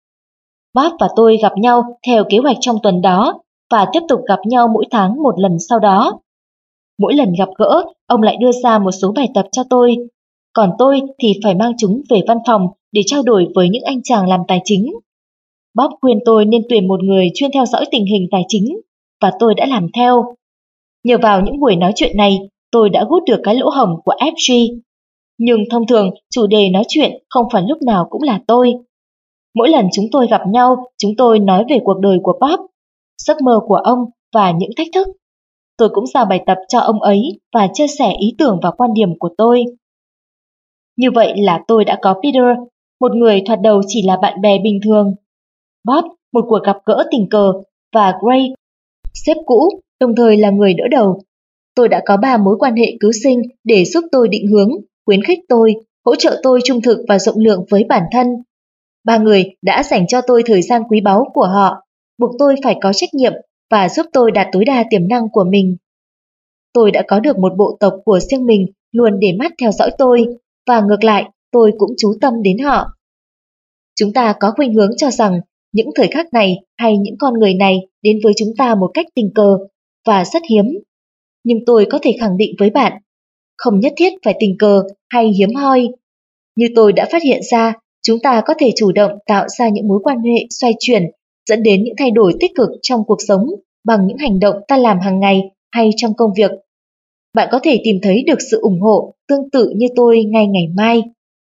Bob và tôi gặp nhau theo kế hoạch trong tuần đó và tiếp tục gặp nhau mỗi tháng một lần sau đó. Mỗi lần gặp gỡ, ông lại đưa ra một số bài tập cho tôi, còn tôi thì phải mang chúng về văn phòng để trao đổi với những anh chàng làm tài chính. Bob khuyên tôi nên tuyển một người chuyên theo dõi tình hình tài chính, và tôi đã làm theo. Nhờ vào những buổi nói chuyện này, tôi đã hút được cái lỗ hổng của ép giê. Nhưng thông thường, chủ đề nói chuyện không phải lúc nào cũng là tôi. Mỗi lần chúng tôi gặp nhau, chúng tôi nói về cuộc đời của Bob, giấc mơ của ông và những thách thức. Tôi cũng giao bài tập cho ông ấy và chia sẻ ý tưởng và quan điểm của tôi. Như vậy là tôi đã có Peter, một người thoạt đầu chỉ là bạn bè bình thường, Bob, một cuộc gặp gỡ tình cờ, và Gray, sếp cũ, đồng thời là người đỡ đầu. Tôi đã có ba mối quan hệ cứu sinh để giúp tôi định hướng, khuyến khích tôi, hỗ trợ tôi trung thực và rộng lượng với bản thân. Ba người đã dành cho tôi thời gian quý báu của họ, buộc tôi phải có trách nhiệm và giúp tôi đạt tối đa tiềm năng của mình. Tôi đã có được một bộ tộc của riêng mình luôn để mắt theo dõi tôi, và ngược lại, tôi cũng chú tâm đến họ. Chúng ta có khuynh hướng cho rằng những thời khắc này hay những con người này đến với chúng ta một cách tình cờ và rất hiếm. Nhưng tôi có thể khẳng định với bạn, không nhất thiết phải tình cờ hay hiếm hoi. Như tôi đã phát hiện ra, chúng ta có thể chủ động tạo ra những mối quan hệ xoay chuyển, dẫn đến những thay đổi tích cực trong cuộc sống bằng những hành động ta làm hàng ngày hay trong công việc. Bạn có thể tìm thấy được sự ủng hộ tương tự như tôi ngay ngày mai.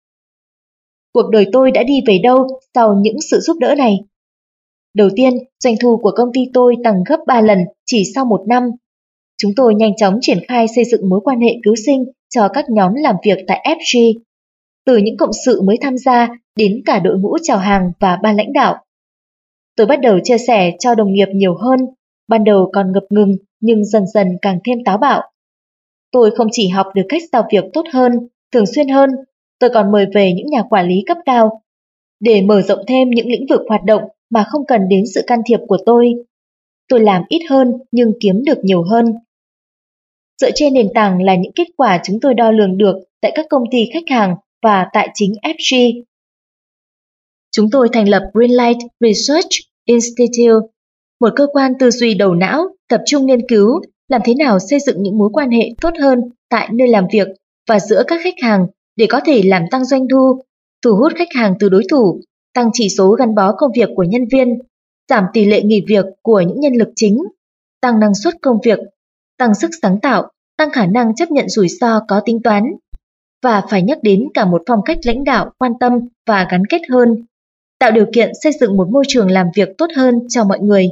Cuộc đời tôi đã đi về đâu sau những sự giúp đỡ này? Đầu tiên, doanh thu của công ty tôi tăng gấp ba lần chỉ sau một năm. Chúng tôi nhanh chóng triển khai xây dựng mối quan hệ cứu sinh cho các nhóm làm việc tại ép giê. Từ những cộng sự mới tham gia đến cả đội ngũ chào hàng và ban lãnh đạo. Tôi bắt đầu chia sẻ cho đồng nghiệp nhiều hơn, ban đầu còn ngập ngừng nhưng dần dần càng thêm táo bạo. Tôi không chỉ học được cách giao việc tốt hơn, thường xuyên hơn, tôi còn mời về những nhà quản lý cấp cao để mở rộng thêm những lĩnh vực hoạt động mà không cần đến sự can thiệp của tôi. Tôi làm ít hơn nhưng kiếm được nhiều hơn. Dựa trên nền tảng là những kết quả chúng tôi đo lường được tại các công ty khách hàng và tại chính ép giê. Chúng tôi thành lập Greenlight Research Institute, một cơ quan tư duy đầu não tập trung nghiên cứu làm thế nào xây dựng những mối quan hệ tốt hơn tại nơi làm việc và giữa các khách hàng để có thể làm tăng doanh thu, thu hút khách hàng từ đối thủ, tăng chỉ số gắn bó công việc của nhân viên, giảm tỷ lệ nghỉ việc của những nhân lực chính, tăng năng suất công việc, tăng sức sáng tạo, tăng khả năng chấp nhận rủi ro có tính toán. Và phải nhắc đến cả một phong cách lãnh đạo quan tâm và gắn kết hơn, tạo điều kiện xây dựng một môi trường làm việc tốt hơn cho mọi người.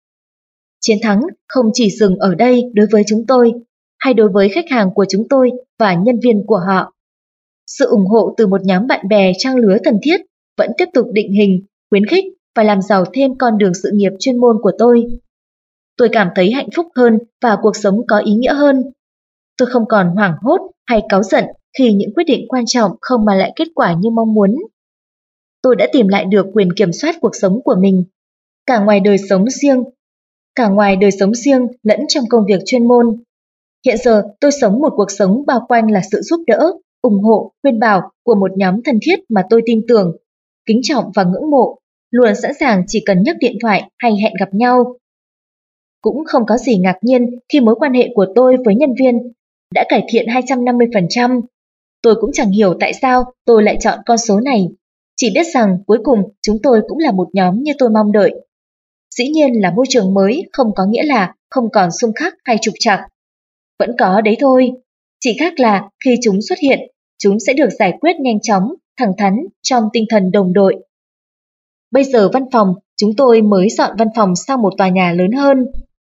Chiến thắng không chỉ dừng ở đây đối với chúng tôi, hay đối với khách hàng của chúng tôi và nhân viên của họ. Sự ủng hộ từ một nhóm bạn bè trang lứa thân thiết vẫn tiếp tục định hình, khuyến khích và làm giàu thêm con đường sự nghiệp chuyên môn của tôi. Tôi cảm thấy hạnh phúc hơn và cuộc sống có ý nghĩa hơn. Tôi không còn hoảng hốt hay cáu giận khi những quyết định quan trọng không mang lại kết quả như mong muốn. Tôi đã tìm lại được quyền kiểm soát cuộc sống của mình, cả ngoài đời sống riêng, cả ngoài đời sống riêng lẫn trong công việc chuyên môn. Hiện giờ tôi sống một cuộc sống bao quanh là sự giúp đỡ, ủng hộ, khuyên bảo của một nhóm thân thiết mà tôi tin tưởng, kính trọng và ngưỡng mộ, luôn sẵn sàng chỉ cần nhấc điện thoại hay hẹn gặp nhau. Cũng không có gì ngạc nhiên khi mối quan hệ của tôi với nhân viên đã cải thiện hai trăm năm mươi phần trăm. Tôi cũng chẳng hiểu tại sao tôi lại chọn con số này, chỉ biết rằng cuối cùng chúng tôi cũng là một nhóm như tôi mong đợi. Dĩ nhiên là môi trường mới không có nghĩa là không còn xung khắc hay trục trặc. Vẫn có đấy thôi, chỉ khác là khi chúng xuất hiện, chúng sẽ được giải quyết nhanh chóng, thẳng thắn trong tinh thần đồng đội. Bây giờ văn phòng, chúng tôi mới dọn văn phòng sang một tòa nhà lớn hơn.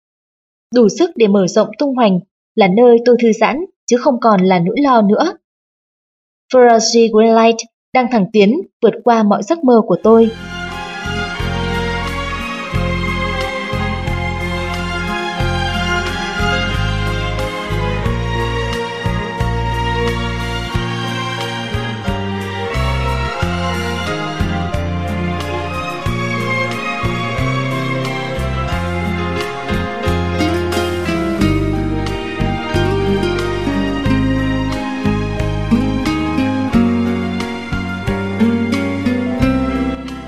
Đủ sức để mở rộng tung hoành, là nơi tôi thư giãn chứ không còn là nỗi lo nữa. Ferrari Greenlight đang thẳng tiến vượt qua mọi giấc mơ của tôi.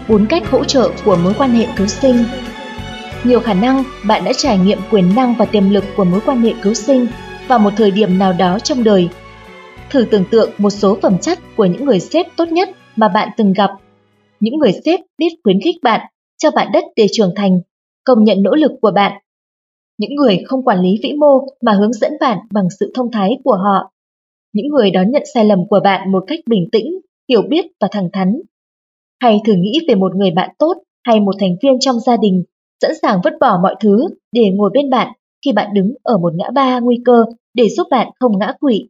bốn cách hỗ trợ của mối quan hệ cứu sinh. Nhiều khả năng bạn đã trải nghiệm quyền năng và tiềm lực của mối quan hệ cứu sinh vào một thời điểm nào đó trong đời. Thử tưởng tượng một số phẩm chất của những người sếp tốt nhất mà bạn từng gặp. Những người sếp biết khuyến khích bạn, cho bạn đất để trưởng thành, công nhận nỗ lực của bạn. Những người không quản lý vĩ mô mà hướng dẫn bạn bằng sự thông thái của họ. Những người đón nhận sai lầm của bạn một cách bình tĩnh, hiểu biết và thẳng thắn. Hay thử nghĩ về một người bạn tốt hay một thành viên trong gia đình sẵn sàng vứt bỏ mọi thứ để ngồi bên bạn khi bạn đứng ở một ngã ba nguy cơ để giúp bạn không ngã quỵ.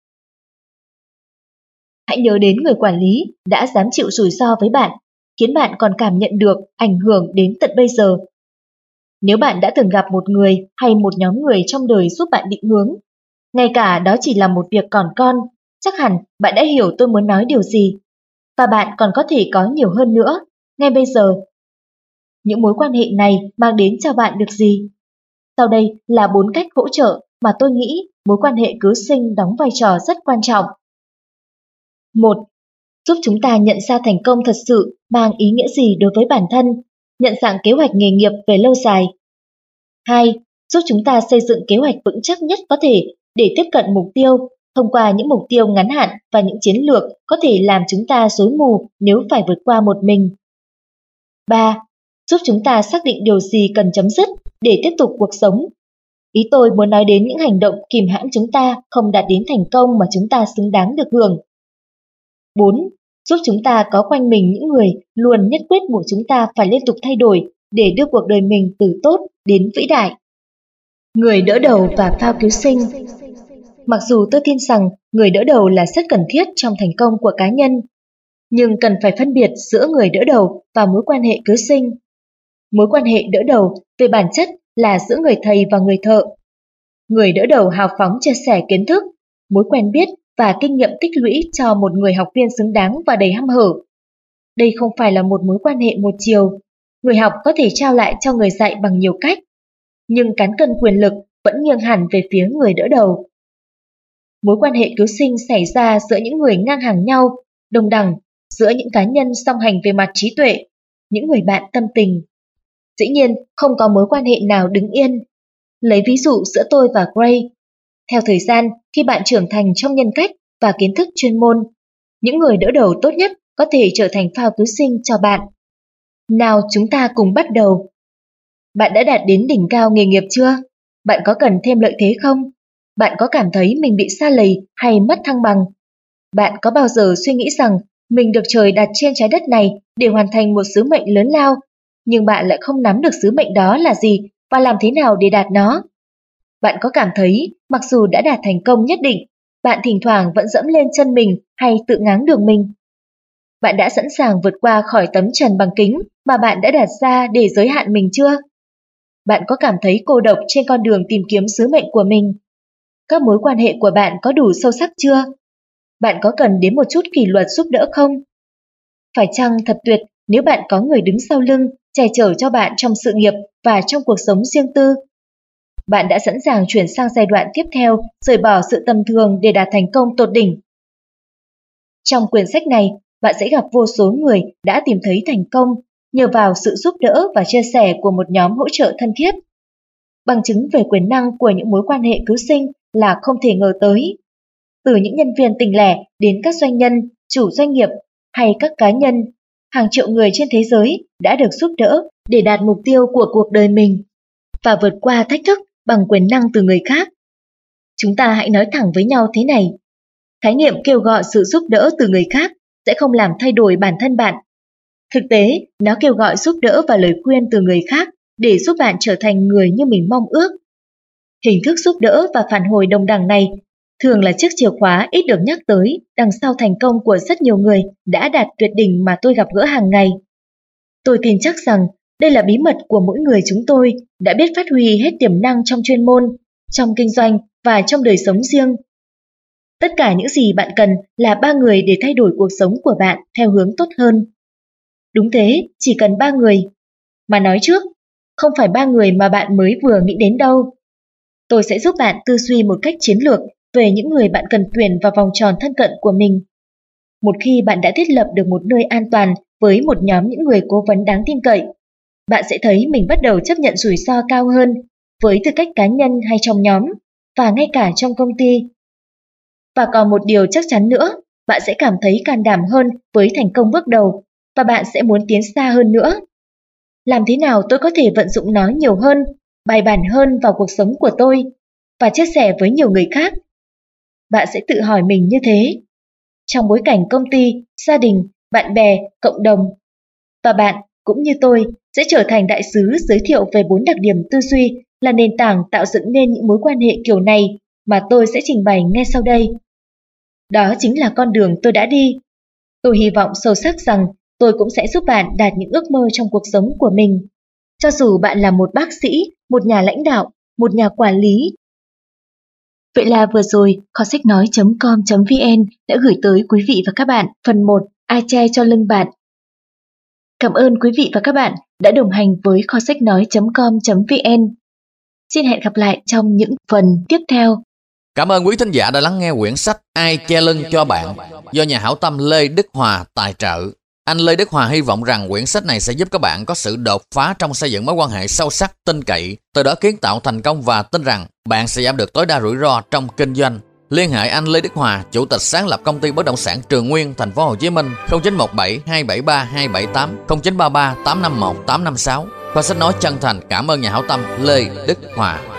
Hãy nhớ đến người quản lý đã dám chịu rủi ro với bạn, khiến bạn còn cảm nhận được ảnh hưởng đến tận bây giờ. Nếu bạn đã từng gặp một người hay một nhóm người trong đời giúp bạn định hướng, ngay cả đó chỉ là một việc còn con, chắc hẳn bạn đã hiểu tôi muốn nói điều gì. Và bạn còn có thể có nhiều hơn nữa, ngay bây giờ. Những mối quan hệ này mang đến cho bạn được gì? Sau đây là bốn cách hỗ trợ mà tôi nghĩ mối quan hệ cứu sinh đóng vai trò rất quan trọng. một. Giúp chúng ta nhận ra thành công thật sự mang ý nghĩa gì đối với bản thân, nhận dạng kế hoạch nghề nghiệp về lâu dài. hai. Giúp chúng ta xây dựng kế hoạch vững chắc nhất có thể để tiếp cận mục tiêu, thông qua những mục tiêu ngắn hạn và những chiến lược có thể làm chúng ta rối mù nếu phải vượt qua một mình. ba. Giúp chúng ta xác định điều gì cần chấm dứt để tiếp tục cuộc sống. Ý tôi muốn nói đến những hành động kìm hãm chúng ta không đạt đến thành công mà chúng ta xứng đáng được hưởng. bốn. Giúp chúng ta có quanh mình những người luôn nhất quyết buộc chúng ta phải liên tục thay đổi để đưa cuộc đời mình từ tốt đến vĩ đại. Người đỡ đầu và phao cứu sinh. Mặc dù tôi tin rằng người đỡ đầu là rất cần thiết trong thành công của cá nhân, nhưng cần phải phân biệt giữa người đỡ đầu và mối quan hệ cứu sinh. Mối quan hệ đỡ đầu về bản chất là giữa người thầy và người thợ. Người đỡ đầu hào phóng chia sẻ kiến thức, mối quen biết và kinh nghiệm tích lũy cho một người học viên xứng đáng và đầy hăm hở. Đây không phải là một mối quan hệ một chiều. Người học có thể trao lại cho người dạy bằng nhiều cách, nhưng cán cân quyền lực vẫn nghiêng hẳn về phía người đỡ đầu. Mối quan hệ cứu sinh xảy ra giữa những người ngang hàng nhau, đồng đẳng, giữa những cá nhân song hành về mặt trí tuệ, những người bạn tâm tình. Dĩ nhiên, không có mối quan hệ nào đứng yên. Lấy ví dụ giữa tôi và Gray. Theo thời gian, khi bạn trưởng thành trong nhân cách và kiến thức chuyên môn, những người đỡ đầu tốt nhất có thể trở thành phao cứu sinh cho bạn. Nào chúng ta cùng bắt đầu. Bạn đã đạt đến đỉnh cao nghề nghiệp chưa? Bạn có cần thêm lợi thế không? Bạn có cảm thấy mình bị sa lầy hay mất thăng bằng? Bạn có bao giờ suy nghĩ rằng mình được trời đặt trên trái đất này để hoàn thành một sứ mệnh lớn lao, nhưng bạn lại không nắm được sứ mệnh đó là gì và làm thế nào để đạt nó? Bạn có cảm thấy mặc dù đã đạt thành công nhất định, bạn thỉnh thoảng vẫn dẫm lên chân mình hay tự ngáng đường mình? Bạn đã sẵn sàng vượt qua khỏi tấm trần bằng kính mà bạn đã đặt ra để giới hạn mình chưa? Bạn có cảm thấy cô độc trên con đường tìm kiếm sứ mệnh của mình? Các mối quan hệ của bạn có đủ sâu sắc chưa? Bạn có cần đến một chút kỷ luật giúp đỡ không? Phải chăng thật tuyệt nếu bạn có người đứng sau lưng, che chở cho bạn trong sự nghiệp và trong cuộc sống riêng tư? Bạn đã sẵn sàng chuyển sang giai đoạn tiếp theo, rời bỏ sự tầm thường để đạt thành công tột đỉnh. Trong quyển sách này, bạn sẽ gặp vô số người đã tìm thấy thành công nhờ vào sự giúp đỡ và chia sẻ của một nhóm hỗ trợ thân thiết. Bằng chứng về quyền năng của những mối quan hệ cứu sinh là không thể ngờ tới. Từ những nhân viên tỉnh lẻ đến các doanh nhân, chủ doanh nghiệp hay các cá nhân, hàng triệu người trên thế giới đã được giúp đỡ để đạt mục tiêu của cuộc đời mình và vượt qua thách thức bằng quyền năng từ người khác. Chúng ta hãy nói thẳng với nhau thế này. Khái niệm kêu gọi sự giúp đỡ từ người khác sẽ không làm thay đổi bản thân bạn. Thực tế, nó kêu gọi giúp đỡ và lời khuyên từ người khác để giúp bạn trở thành người như mình mong ước. Hình thức giúp đỡ và phản hồi đồng đẳng này thường là chiếc chìa khóa ít được nhắc tới đằng sau thành công của rất nhiều người đã đạt tuyệt đỉnh mà tôi gặp gỡ hàng ngày. Tôi tin chắc rằng đây là bí mật của mỗi người chúng tôi đã biết phát huy hết tiềm năng trong chuyên môn, trong kinh doanh và trong đời sống riêng. Tất cả những gì bạn cần là ba người để thay đổi cuộc sống của bạn theo hướng tốt hơn. Đúng thế, chỉ cần ba người. Mà nói trước, không phải ba người mà bạn mới vừa nghĩ đến đâu. Tôi sẽ giúp bạn tư duy một cách chiến lược về những người bạn cần tuyển vào vòng tròn thân cận của mình. Một khi bạn đã thiết lập được một nơi an toàn với một nhóm những người cố vấn đáng tin cậy, bạn sẽ thấy mình bắt đầu chấp nhận rủi ro cao hơn với tư cách cá nhân hay trong nhóm, và ngay cả trong công ty. Và còn một điều chắc chắn nữa, bạn sẽ cảm thấy can đảm hơn với thành công bước đầu, và bạn sẽ muốn tiến xa hơn nữa. Làm thế nào tôi có thể vận dụng nó nhiều hơn, bài bản hơn vào cuộc sống của tôi, và chia sẻ với nhiều người khác? Bạn sẽ tự hỏi mình như thế. Trong bối cảnh công ty, gia đình, bạn bè, cộng đồng. Và bạn, cũng như tôi, sẽ trở thành đại sứ giới thiệu về bốn đặc điểm tư duy là nền tảng tạo dựng nên những mối quan hệ kiểu này mà tôi sẽ trình bày ngay sau đây. Đó chính là con đường tôi đã đi. Tôi hy vọng sâu sắc rằng tôi cũng sẽ giúp bạn đạt những ước mơ trong cuộc sống của mình. Cho dù bạn là một bác sĩ, một nhà lãnh đạo, một nhà quản lý. Vậy là vừa rồi, kho sách nói chấm com chấm vn đã gửi tới quý vị và các bạn phần một Ai che cho lưng bạn. Cảm ơn quý vị và các bạn đã đồng hành với kho sách nói chấm com chấm vn. Xin hẹn gặp lại trong những phần tiếp theo. Cảm ơn quý thính giả đã lắng nghe quyển sách Ai che lưng cho bạn do nhà hảo tâm Lê Đức Hòa tài trợ. Anh Lê Đức Hòa hy vọng rằng quyển sách này sẽ giúp các bạn có sự đột phá trong xây dựng mối quan hệ sâu sắc, tin cậy, từ đó kiến tạo thành công, và tin rằng bạn sẽ giảm được tối đa rủi ro trong kinh doanh. Liên hệ anh Lê Đức Hòa, chủ tịch sáng lập công ty bất động sản Trường Nguyên, thành phố Hồ Chí Minh, không chín một bảy hai bảy ba hai bảy tám, không chín ba ba tám năm một tám năm sáu. Kho sách nói chân thành cảm ơn nhà hảo tâm Lê Đức Hòa.